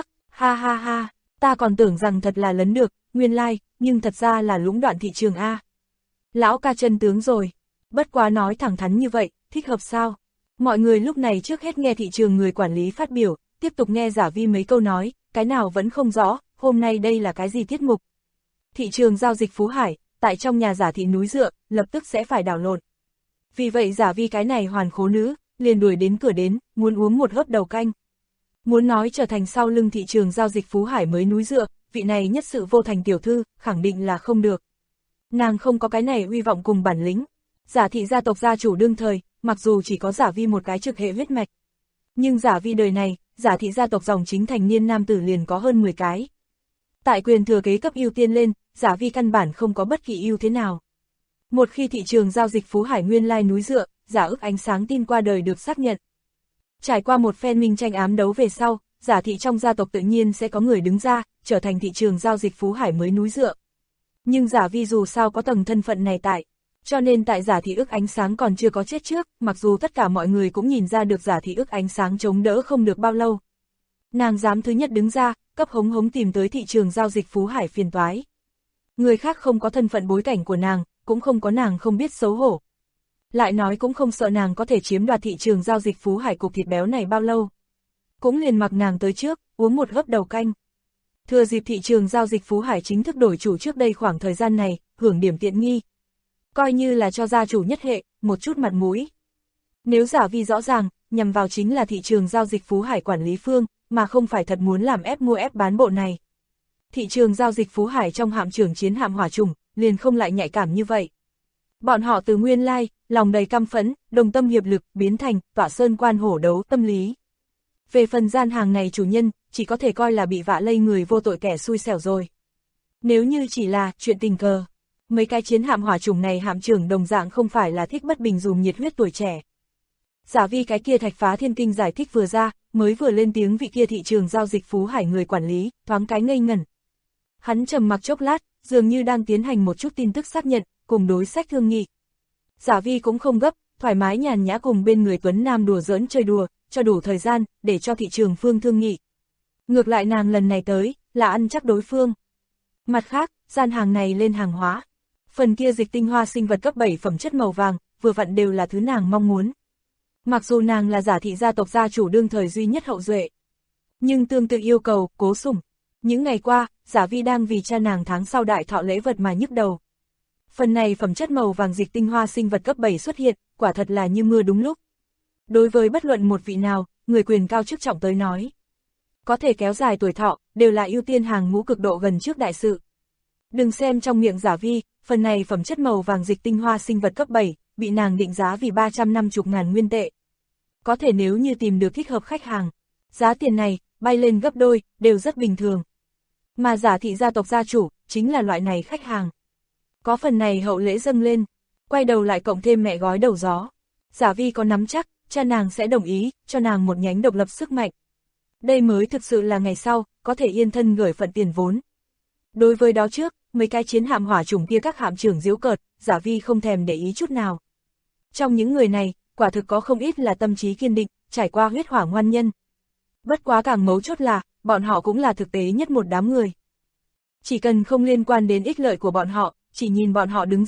Speaker 2: ha ha ha, ta còn tưởng rằng thật là lấn được, nguyên lai, nhưng thật ra là lũng đoạn thị trường A. Lão ca chân tướng rồi, bất quá nói thẳng thắn như vậy, thích hợp sao? Mọi người lúc này trước hết nghe thị trường người quản lý phát biểu, tiếp tục nghe Giả Vi mấy câu nói, cái nào vẫn không rõ, hôm nay đây là cái gì tiết mục. Thị trường giao dịch Phú Hải, tại trong nhà giả thị núi dựa, lập tức sẽ phải đảo lộn. Vì vậy Giả Vi cái này hoàn khố nữ, liền đuổi đến cửa đến, muốn uống một hớp đầu canh. Muốn nói trở thành sau lưng thị trường giao dịch Phú Hải mới núi dựa, vị này nhất sự vô thành tiểu thư, khẳng định là không được. Nàng không có cái này uy vọng cùng bản lĩnh. Giả thị gia tộc gia chủ đương thời, mặc dù chỉ có Giả Vi một cái trực hệ huyết mạch. Nhưng Giả Vi đời này, giả thị gia tộc dòng chính thành niên nam tử liền có hơn 10 cái. Tại quyền thừa kế cấp ưu tiên lên, Giả Vi căn bản không có bất kỳ ưu thế nào. Một khi thị trường giao dịch Phú Hải nguyên lai núi dựa, giả ước ánh sáng tin qua đời được xác nhận. Trải qua một phen minh tranh ám đấu về sau, giả thị trong gia tộc tự nhiên sẽ có người đứng ra, trở thành thị trường giao dịch Phú Hải mới núi dựa. Nhưng Giả Vi dù sao có tầng thân phận này tại, cho nên tại giả thị ước ánh sáng còn chưa có chết trước, mặc dù tất cả mọi người cũng nhìn ra được giả thị ước ánh sáng chống đỡ không được bao lâu. Nàng dám thứ nhất đứng ra, cấp hống tìm tới thị trường giao dịch Phú Hải phiền toái. Người khác không có thân phận bối cảnh của nàng, cũng không có nàng không biết xấu hổ. Lại nói cũng không sợ nàng có thể chiếm đoạt thị trường giao dịch Phú Hải cục thịt béo này bao lâu. Cũng liền mặc nàng tới trước, uống một hớp đầu canh. Thừa dịp thị trường giao dịch Phú Hải chính thức đổi chủ trước đây khoảng thời gian này, hưởng điểm tiện nghi. Coi như là cho gia chủ nhất hệ, một chút mặt mũi. Nếu Giả Vi rõ ràng, nhằm vào chính là thị trường giao dịch Phú Hải quản lý phương, mà không phải thật muốn làm ép mua ép bán bộ này. Thị trường giao dịch Phú Hải trong hạm trưởng chiến hạm hỏa trùng, liền không lại nhạy cảm như vậy. Bọn họ từ nguyên lai, lòng đầy căm phẫn, đồng tâm hiệp lực, biến thành, tỏa sơn quan hổ đấu tâm lý. Về phần gian hàng này chủ nhân, chỉ có thể coi là bị vạ lây người vô tội kẻ xui xẻo rồi. Nếu như chỉ là chuyện tình cờ, mấy cái chiến hạm hỏa trùng này hạm trưởng đồng dạng không phải là thích bất bình dùm nhiệt huyết tuổi trẻ. Giả Vi cái kia thạch phá thiên kinh giải thích vừa ra, mới vừa lên tiếng vị kia thị trường giao dịch Phú Hải người quản lý, thoáng cái ngây ngẩn. Hắn trầm mặc chốc lát, dường như đang tiến hành một chút tin tức xác nhận, cùng đối sách thương nghị. Giả Vi cũng không gấp, thoải mái nhàn nhã cùng bên người tuấn nam đùa giỡn chơi đùa, cho đủ thời gian, để cho thị trường phương thương nghị. Ngược lại nàng lần này tới, là ăn chắc đối phương. Mặt khác, gian hàng này lên hàng hóa. Phần kia dịch tinh hoa sinh vật cấp 7 phẩm chất màu vàng, vừa vặn đều là thứ nàng mong muốn. Mặc dù nàng là giả thị gia tộc gia chủ đương thời duy nhất hậu duệ, nhưng tương tự yêu cầu, cố sủng. Những ngày qua, Giả Vi đang vì cha nàng tháng sau đại thọ lễ vật mà nhức đầu. Phần này phẩm chất màu vàng dịch tinh hoa sinh vật cấp 7 xuất hiện, quả thật là như mưa đúng lúc. Đối với bất luận một vị nào, người quyền cao chức trọng tới nói, có thể kéo dài tuổi thọ, đều là ưu tiên hàng ngũ cực độ gần trước đại sự. Đừng xem trong miệng Giả Vi, phần này phẩm chất màu vàng dịch tinh hoa sinh vật cấp 7, bị nàng định giá vì 350.000 nguyên tệ. Có thể nếu như tìm được thích hợp khách hàng, giá tiền này, bay lên gấp đôi, đều rất bình thường. Mà giả thị gia tộc gia chủ, chính là loại này khách hàng. Có phần này hậu lễ dâng lên, quay đầu lại cộng thêm mẹ gói đầu gió. Giả Vi có nắm chắc, cha nàng sẽ đồng ý, cho nàng một nhánh độc lập sức mạnh. Đây mới thực sự là ngày sau, có thể yên thân gửi phận tiền vốn. Đối với đó trước, mấy cái chiến hạm hỏa chủng kia các hạm trưởng giễu cợt, Giả Vi không thèm để ý chút nào. Trong những người này, quả thực có không ít là tâm trí kiên định, trải qua huyết hỏa ngoan nhân. Bất quá càng mấu chốt là, bọn họ cũng là thực tế nhất một đám người. Chỉ cần không liên quan đến ích lợi của bọn họ, chỉ nhìn bọn họ đứng ra,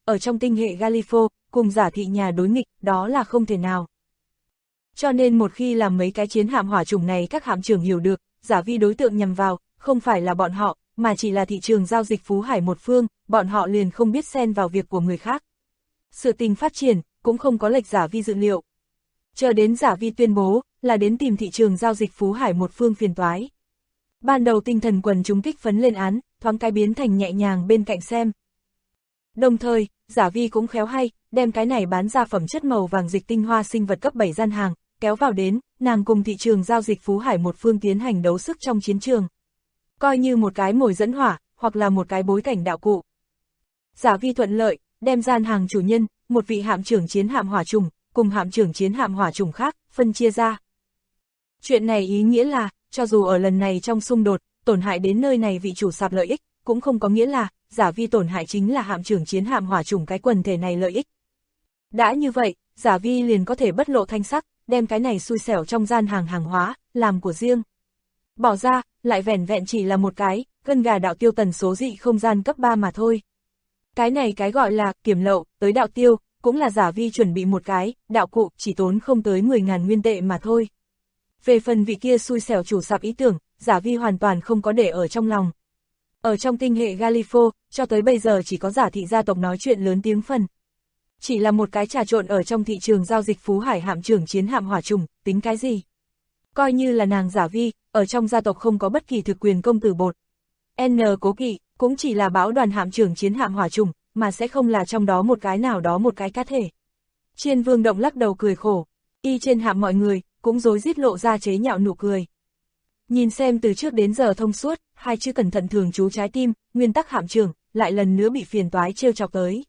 Speaker 2: ở trong tinh hệ Galifo, cùng giả thị nhà đối nghịch, đó là không thể nào. Cho nên một khi làm mấy cái chiến hạm hỏa chủng này các hạm trưởng hiểu được, giả vi đối tượng nhằm vào, không phải là bọn họ, mà chỉ là thị trường giao dịch Phú Hải một phương, bọn họ liền không biết xen vào việc của người khác. Sự tình phát triển, cũng không có lệch giả vi dự liệu. Chờ đến giả vi tuyên bố, là đến tìm thị trường giao dịch Phú Hải một phương phiền toái. Ban đầu tinh thần quần chúng kích phấn lên án, thoáng cái biến thành nhẹ nhàng bên cạnh xem. Đồng thời, giả vi cũng khéo hay, đem cái này bán ra phẩm chất màu vàng dịch tinh hoa sinh vật cấp 7 gian hàng, kéo vào đến, nàng cùng thị trường giao dịch Phú Hải một phương tiến hành đấu sức trong chiến trường. Coi như một cái mồi dẫn hỏa, hoặc là một cái bối cảnh đạo cụ. Giả vi thuận lợi, đem gian hàng chủ nhân, một vị hạm trưởng chiến hạm hỏa trùng, cùng hạm trưởng chiến hạm hỏa trùng khác, phân chia ra. Chuyện này ý nghĩa là, cho dù ở lần này trong xung đột, tổn hại đến nơi này vị chủ sạp lợi ích, cũng không có nghĩa là, giả vi tổn hại chính là hạm trưởng chiến hạm hỏa trùng cái quần thể này lợi ích. Đã như vậy, giả vi liền có thể bất lộ thanh sắc, đem cái này xui xẻo trong gian hàng hàng hóa, làm của riêng. Bỏ ra, lại vẻn vẹn chỉ là một cái, gân gà đạo tiêu tần số dị không gian cấp 3 mà thôi. Cái này cái gọi là kiểm lậu, tới đạo tiêu, cũng là giả vi chuẩn bị một cái, đạo cụ chỉ tốn không tới 10.000 nguyên tệ mà thôi. Về phần vị kia xui xẻo chủ sạp ý tưởng, giả vi hoàn toàn không có để ở trong lòng. Ở trong tinh hệ Galifo, cho tới bây giờ chỉ có giả thị gia tộc nói chuyện lớn tiếng phần. Chỉ là một cái trà trộn ở trong thị trường giao dịch Phú Hải hạm trưởng chiến hạm hỏa trùng, tính cái gì? Coi như là nàng giả vi, ở trong gia tộc không có bất kỳ thực quyền công tử bột. N cố kỵ, cũng chỉ là báo đoàn hạm trưởng chiến hạm hỏa trùng, mà sẽ không là trong đó một cái nào đó một cái cá thể. Chiên Vương Động lắc đầu cười khổ, y trên hạm mọi người, cũng rối rít lộ ra chế nhạo nụ cười. Nhìn xem từ trước đến giờ thông suốt, hai chữ cẩn thận thường trú trái tim, nguyên tắc hạm trưởng, lại lần nữa bị phiền toái trêu chọc tới.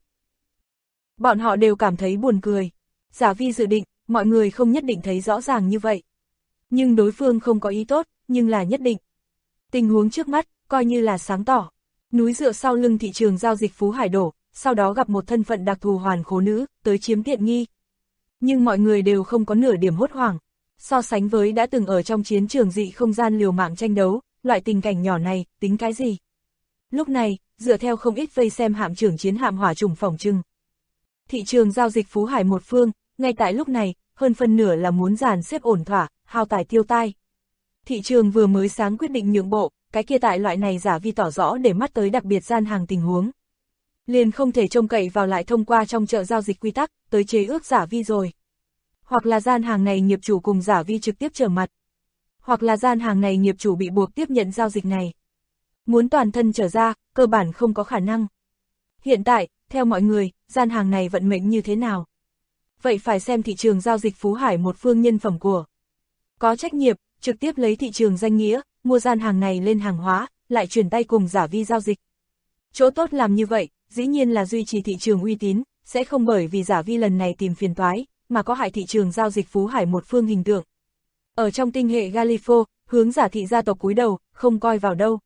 Speaker 2: Bọn họ đều cảm thấy buồn cười. Giả vi dự định, mọi người không nhất định thấy rõ ràng như vậy. Nhưng đối phương không có ý tốt, nhưng là nhất định. Tình huống trước mắt, coi như là sáng tỏ. Núi dựa sau lưng thị trường giao dịch Phú Hải đổ, sau đó gặp một thân phận đặc thù hoàn khố nữ, tới chiếm tiện nghi. Nhưng mọi người đều không có nửa điểm hốt hoảng. So sánh với đã từng ở trong chiến trường dị không gian liều mạng tranh đấu, loại tình cảnh nhỏ này, tính cái gì? Lúc này, dựa theo không ít vây xem hạm trưởng chiến hạm hỏa trùng phỏng trưng. Thị trường giao dịch Phú Hải một phương, ngay tại lúc này, hơn phân nửa là muốn dàn xếp ổn thỏa, hao tài tiêu tai. Thị trường vừa mới sáng quyết định nhượng bộ, cái kia tại loại này giả vi tỏ rõ để mắt tới đặc biệt gian hàng tình huống. Liền không thể trông cậy vào lại thông qua trong chợ giao dịch quy tắc, tới chế ước giả vi rồi. Hoặc là gian hàng này nghiệp chủ cùng giả vi trực tiếp trở mặt. Hoặc là gian hàng này nghiệp chủ bị buộc tiếp nhận giao dịch này. Muốn toàn thân trở ra, cơ bản không có khả năng. Hiện tại, theo mọi người, gian hàng này vận mệnh như thế nào? Vậy phải xem thị trường giao dịch Phú Hải một phương nhân phẩm của. Có trách nhiệm, trực tiếp lấy thị trường danh nghĩa, mua gian hàng này lên hàng hóa, lại chuyển tay cùng giả vi giao dịch. Chỗ tốt làm như vậy, dĩ nhiên là duy trì thị trường uy tín, sẽ không bởi vì giả vi lần này tìm phiền toái, mà có hại thị trường giao dịch Phú Hải một phương hình tượng. Ở trong tinh hệ Galifo, hướng giả thị gia tộc cúi đầu, không coi vào đâu.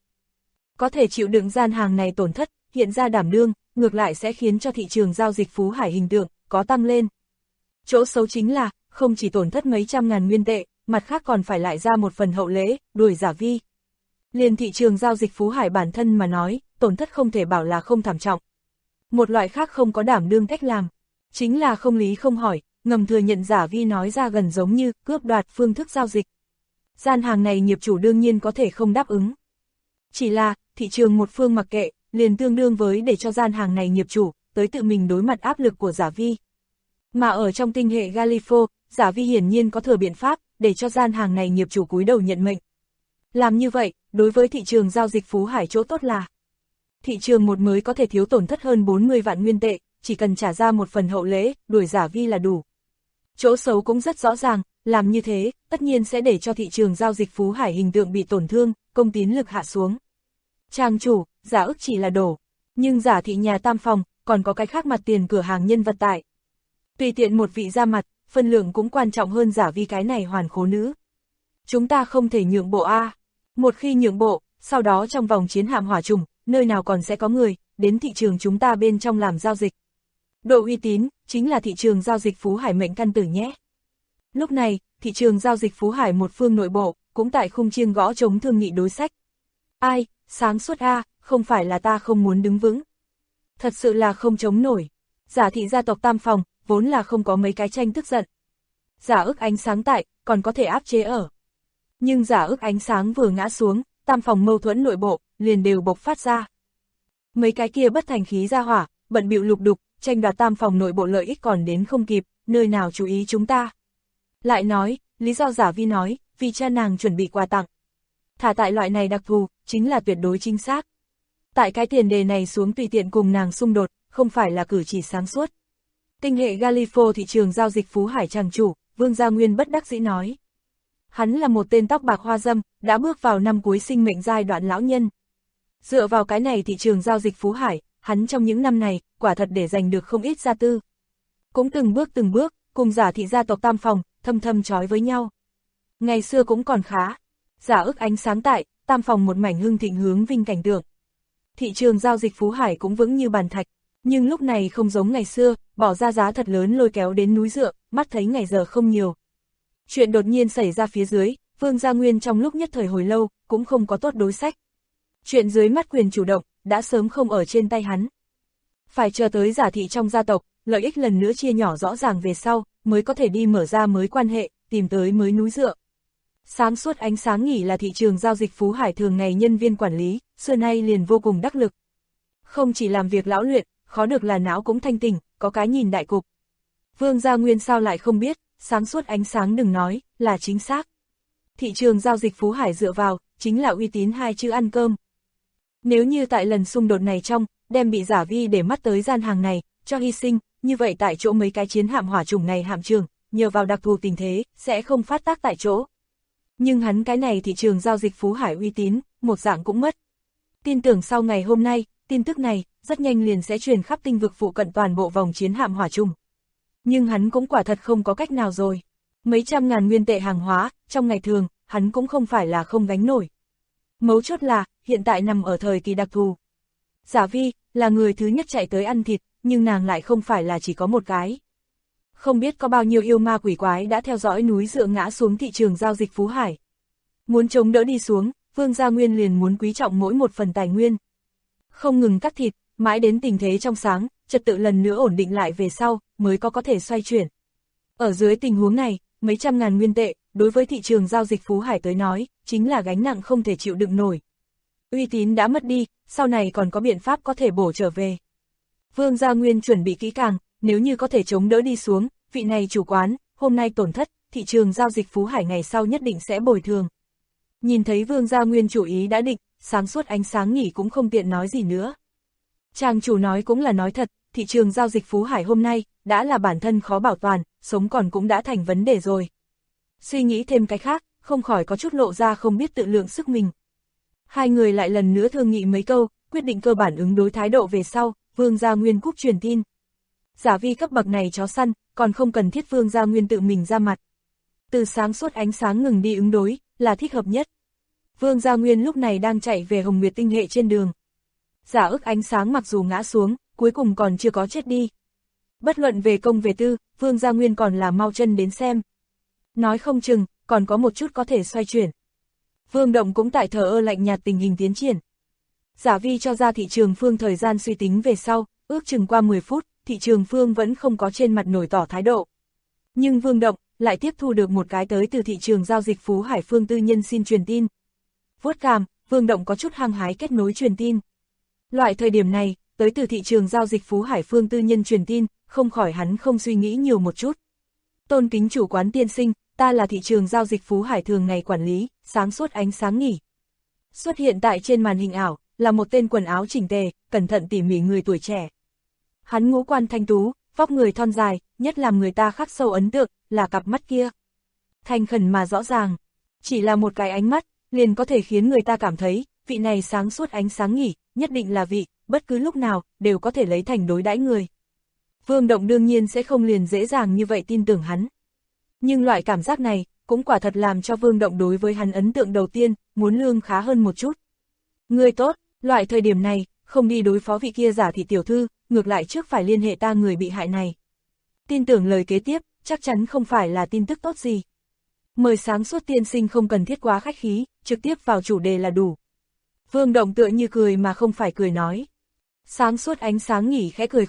Speaker 2: Có thể chịu đựng gian hàng này tổn thất, hiện ra đảm đương, ngược lại sẽ khiến cho thị trường giao dịch Phú Hải hình tượng có tăng lên. Chỗ xấu chính là, không chỉ tổn thất mấy trăm ngàn nguyên tệ, mặt khác còn phải lại ra một phần hậu lễ, đuổi giả vi. Liền thị trường giao dịch Phú Hải bản thân mà nói, tổn thất không thể bảo là không thảm trọng. Một loại khác không có đảm đương cách làm, chính là không lý không hỏi, ngầm thừa nhận giả vi nói ra gần giống như cướp đoạt phương thức giao dịch. Gian hàng này nghiệp chủ đương nhiên có thể không đáp ứng. Chỉ là, thị trường một phương mặc kệ, liền tương đương với để cho gian hàng này nghiệp chủ, tới tự mình đối mặt áp lực của giả vi. Mà ở trong tinh hệ Galifo, giả vi hiển nhiên có thừa biện pháp, để cho gian hàng này nghiệp chủ cúi đầu nhận mệnh. Làm như vậy, đối với thị trường giao dịch Phú Hải chỗ tốt là thị trường một mới có thể thiếu tổn thất hơn 40 vạn nguyên tệ, chỉ cần trả ra một phần hậu lễ, đuổi giả vi là đủ. Chỗ xấu cũng rất rõ ràng, làm như thế, tất nhiên sẽ để cho thị trường giao dịch Phú Hải hình tượng bị tổn thương, công tín lực hạ xuống. Trang chủ, giả ức chỉ là đổ, nhưng giả thị nhà tam phòng, còn có cái khác mặt tiền cửa hàng nhân vật tại. Tùy tiện một vị ra mặt, phân lượng cũng quan trọng hơn giả vi cái này hoàn khố nữ. Chúng ta không thể nhượng bộ a. Một khi nhượng bộ, sau đó trong vòng chiến hạm hỏa trùng, nơi nào còn sẽ có người, đến thị trường chúng ta bên trong làm giao dịch. Độ uy tín, chính là thị trường giao dịch Phú Hải mệnh căn tử nhé. Lúc này, thị trường giao dịch Phú Hải một phương nội bộ, cũng tại khung chiêng gõ trống thương nghị đối sách. Ai, sáng suốt a, không phải là ta không muốn đứng vững. Thật sự là không chống nổi, Giả thị gia tộc Tam Phòng, vốn là không có mấy cái tranh tức giận. Giả ức ánh sáng tại, còn có thể áp chế ở. Nhưng giả ức ánh sáng vừa ngã xuống, Tam Phòng mâu thuẫn nội bộ, liền đều bộc phát ra. Mấy cái kia bất thành khí ra hỏa, bận bịu lục đục, tranh đoạt Tam Phòng nội bộ lợi ích còn đến không kịp, nơi nào chú ý chúng ta. Lại nói, lý do giả vi nói, vì cha nàng chuẩn bị quà tặng. Thả tại loại này đặc thù, chính là tuyệt đối chính xác. Tại cái tiền đề này xuống tùy tiện cùng nàng xung đột, không phải là cử chỉ sáng suốt. Tinh hệ Galifo thị trường giao dịch Phú Hải tràng chủ, Vương Gia Nguyên bất đắc dĩ nói. Hắn là một tên tóc bạc hoa dâm, đã bước vào năm cuối sinh mệnh giai đoạn lão nhân. Dựa vào cái này thị trường giao dịch Phú Hải, hắn trong những năm này, quả thật để giành được không ít gia tư. Cũng từng bước, cùng giả thị gia tộc Tam Phòng, thâm thâm trói với nhau. Ngày xưa cũng còn khá. Giả ức ánh sáng tại, Tam Phòng một mảnh hưng thịnh hướng vinh cảnh tượng. Thị trường giao dịch Phú Hải cũng vững như bàn thạch, nhưng lúc này không giống ngày xưa, bỏ ra giá thật lớn lôi kéo đến núi dựa, mắt thấy ngày giờ không nhiều. Chuyện đột nhiên xảy ra phía dưới, Vương Gia Nguyên trong lúc nhất thời hồi lâu, cũng không có tốt đối sách. Chuyện dưới mắt quyền chủ động, đã sớm không ở trên tay hắn. Phải chờ tới giả thị trong gia tộc, lợi ích lần nữa chia nhỏ rõ ràng về sau, mới có thể đi mở ra mới quan hệ, tìm tới mới núi dựa. Sáng suốt ánh sáng nghỉ là thị trường giao dịch Phú Hải thường ngày nhân viên quản lý, xưa nay liền vô cùng đắc lực. Không chỉ làm việc lão luyện, khó được là não cũng thanh tỉnh, có cái nhìn đại cục. Vương Gia Nguyên sao lại không biết, sáng suốt ánh sáng đừng nói, là chính xác. Thị trường giao dịch Phú Hải dựa vào, chính là uy tín hai chữ ăn cơm. Nếu như tại lần xung đột này trong, đem bị giả vi để mắt tới gian hàng này, cho hy sinh, như vậy tại chỗ mấy cái chiến hạm hỏa chủng này hạm trường, nhờ vào đặc thù tình thế, sẽ không phát tác tại chỗ. Nhưng hắn cái này thị trường giao dịch Phú Hải uy tín, một dạng cũng mất. Tin tưởng sau ngày hôm nay, tin tức này, rất nhanh liền sẽ truyền khắp tinh vực phụ cận toàn bộ vòng chiến hạm hỏa chủng. Nhưng hắn cũng quả thật không có cách nào rồi. Mấy trăm ngàn nguyên tệ hàng hóa, trong ngày thường, hắn cũng không phải là không gánh nổi. Mấu chốt là, hiện tại nằm ở thời kỳ đặc thù. Giả vi, là người thứ nhất chạy tới ăn thịt, nhưng nàng lại không phải là chỉ có một cái. Không biết có bao nhiêu yêu ma quỷ quái đã theo dõi núi dựa ngã xuống thị trường giao dịch Phú Hải. Muốn chống đỡ đi xuống, Vương Gia Nguyên liền muốn quý trọng mỗi một phần tài nguyên. Không ngừng cắt thịt, mãi đến tình thế trong sáng, trật tự lần nữa ổn định lại về sau, mới có thể xoay chuyển. Ở dưới tình huống này, mấy trăm ngàn nguyên tệ, đối với thị trường giao dịch Phú Hải tới nói, chính là gánh nặng không thể chịu đựng nổi. Uy tín đã mất đi, sau này còn có biện pháp có thể bổ trở về. Vương Gia Nguyên chuẩn bị kỹ càng, nếu như có thể chống đỡ đi xuống, vị này chủ quán, hôm nay tổn thất, thị trường giao dịch Phú Hải ngày sau nhất định sẽ bồi thường. Nhìn thấy Vương Gia Nguyên chủ ý đã định, sáng suốt ánh sáng nghỉ cũng không tiện nói gì nữa. Chàng chủ nói cũng là nói thật, thị trường giao dịch Phú Hải hôm nay, đã là bản thân khó bảo toàn, sống còn cũng đã thành vấn đề rồi. Suy nghĩ thêm cái khác, không khỏi có chút lộ ra không biết tự lượng sức mình. Hai người lại lần nữa thương nghị mấy câu, quyết định cơ bản ứng đối thái độ về sau, Vương Gia Nguyên cúp truyền tin. Giả vi cấp bậc này chó săn, còn không cần thiết Vương Gia Nguyên tự mình ra mặt. Từ sáng suốt ánh sáng ngừng đi ứng đối, là thích hợp nhất. Vương Gia Nguyên lúc này đang chạy về Hồng Nguyệt tinh hệ trên đường. Giả ức ánh sáng mặc dù ngã xuống, cuối cùng còn chưa có chết đi. Bất luận về công về tư, Vương Gia Nguyên còn là mau chân đến xem. Nói không chừng, còn có một chút có thể xoay chuyển. Vương Động cũng tại thờ ơ lạnh nhạt tình hình tiến triển. Giả vi cho ra thị trường phương thời gian suy tính về sau, ước chừng qua 10 phút, thị trường phương vẫn không có trên mặt nổi tỏ thái độ. Nhưng Vương Động lại tiếp thu được một cái tới từ thị trường giao dịch Phú Hải phương tư nhân xin truyền tin. Vuốt cằm, Vương Động có chút hăng hái kết nối truyền tin. Loại thời điểm này, tới từ thị trường giao dịch Phú Hải phương tư nhân truyền tin, không khỏi hắn không suy nghĩ nhiều một chút. Tôn kính chủ quán tiên sinh, ta là thị trường giao dịch Phú Hải thường ngày quản lý, sáng suốt ánh sáng nghỉ. Xuất hiện tại trên màn hình ảo, là một tên quần áo chỉnh tề, cẩn thận tỉ mỉ người tuổi trẻ. Hắn ngũ quan thanh tú, vóc người thon dài, nhất làm người ta khắc sâu ấn tượng, là cặp mắt kia. Thành khẩn mà rõ ràng, chỉ là một cái ánh mắt, liền có thể khiến người ta cảm thấy, vị này sáng suốt ánh sáng nghỉ, nhất định là vị, bất cứ lúc nào, đều có thể lấy thành đối đãi người. Vương Động đương nhiên sẽ không liền dễ dàng như vậy tin tưởng hắn. Nhưng loại cảm giác này, cũng quả thật làm cho Vương Động đối với hắn ấn tượng đầu tiên, muốn lương khá hơn một chút. Người tốt, loại thời điểm này, không đi đối phó vị kia giả thị tiểu thư, ngược lại trước phải liên hệ ta người bị hại này. Tin tưởng lời kế tiếp, chắc chắn không phải là tin tức tốt gì. Mời sáng suốt tiên sinh không cần thiết quá khách khí, trực tiếp vào chủ đề là đủ. Vương Động tựa như cười mà không phải cười nói. Sáng suốt ánh sáng nghỉ khẽ cười khổ,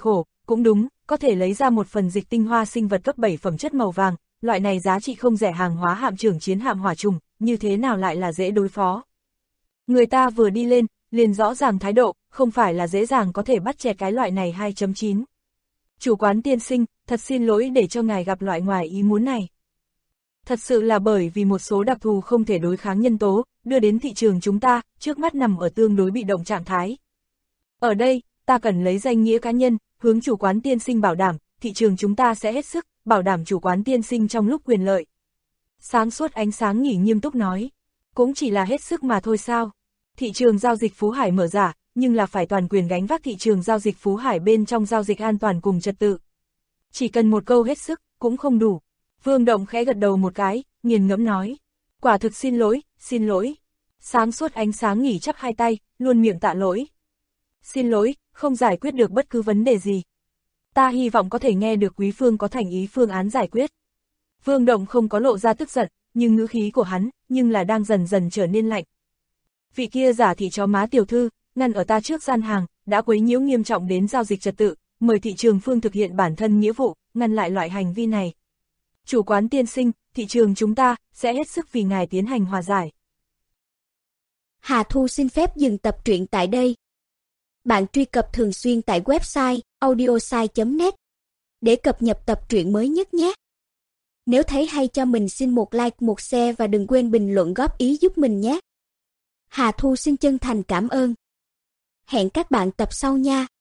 Speaker 2: cũng đúng, có thể lấy ra một phần dịch tinh hoa sinh vật cấp 7 phẩm chất màu vàng, loại này giá trị không rẻ hàng hóa hạm trưởng chiến hạm hỏa trùng, như thế nào lại là dễ đối phó. Người ta vừa đi lên, liền rõ ràng thái độ, không phải là dễ dàng có thể bắt chẹt cái loại này 2.9. Chủ quán tiên sinh, thật xin lỗi để cho ngài gặp loại ngoài ý muốn này. Thật sự là bởi vì một số đặc thù không thể đối kháng nhân tố, đưa đến thị trường chúng ta, trước mắt nằm ở tương đối bị động trạng thái. Ở đây, ta cần lấy danh nghĩa cá nhân, hướng chủ quán tiên sinh bảo đảm, thị trường chúng ta sẽ hết sức, bảo đảm chủ quán tiên sinh trong lúc quyền lợi. Sáng suốt ánh sáng nghỉ nghiêm túc nói, cũng chỉ là hết sức mà thôi sao. Thị trường giao dịch Phú Hải mở ra, nhưng là phải toàn quyền gánh vác thị trường giao dịch Phú Hải bên trong giao dịch an toàn cùng trật tự. Chỉ cần một câu hết sức, cũng không đủ. Vương Động khẽ gật đầu một cái, nghiền ngẫm nói. Quả thực xin lỗi, xin lỗi. Sáng suốt ánh sáng nghỉ chắp hai tay, luôn miệng tạ lỗi. Xin lỗi, không giải quyết được bất cứ vấn đề gì. Ta hy vọng có thể nghe được quý phương có thành ý phương án giải quyết. Vương Động không có lộ ra tức giận, nhưng ngữ khí của hắn, nhưng là đang dần dần trở nên lạnh. Vị kia giả thị chó má tiểu thư, ngăn ở ta trước gian hàng, đã quấy nhiễu nghiêm trọng đến giao dịch trật tự, mời thị trường phương thực hiện bản thân nghĩa vụ, ngăn lại loại hành vi này. Chủ quán tiên sinh, thị trường chúng ta sẽ hết sức vì ngài tiến hành hòa giải.
Speaker 3: Hà Thu xin phép dừng tập truyện tại đây. Bạn truy cập thường xuyên tại website audiosai.net để cập nhật tập truyện mới nhất nhé. Nếu thấy hay cho mình xin một like, một share và đừng quên bình luận góp ý giúp mình nhé. Hà Thu xin chân thành cảm ơn. Hẹn các bạn tập sau nha.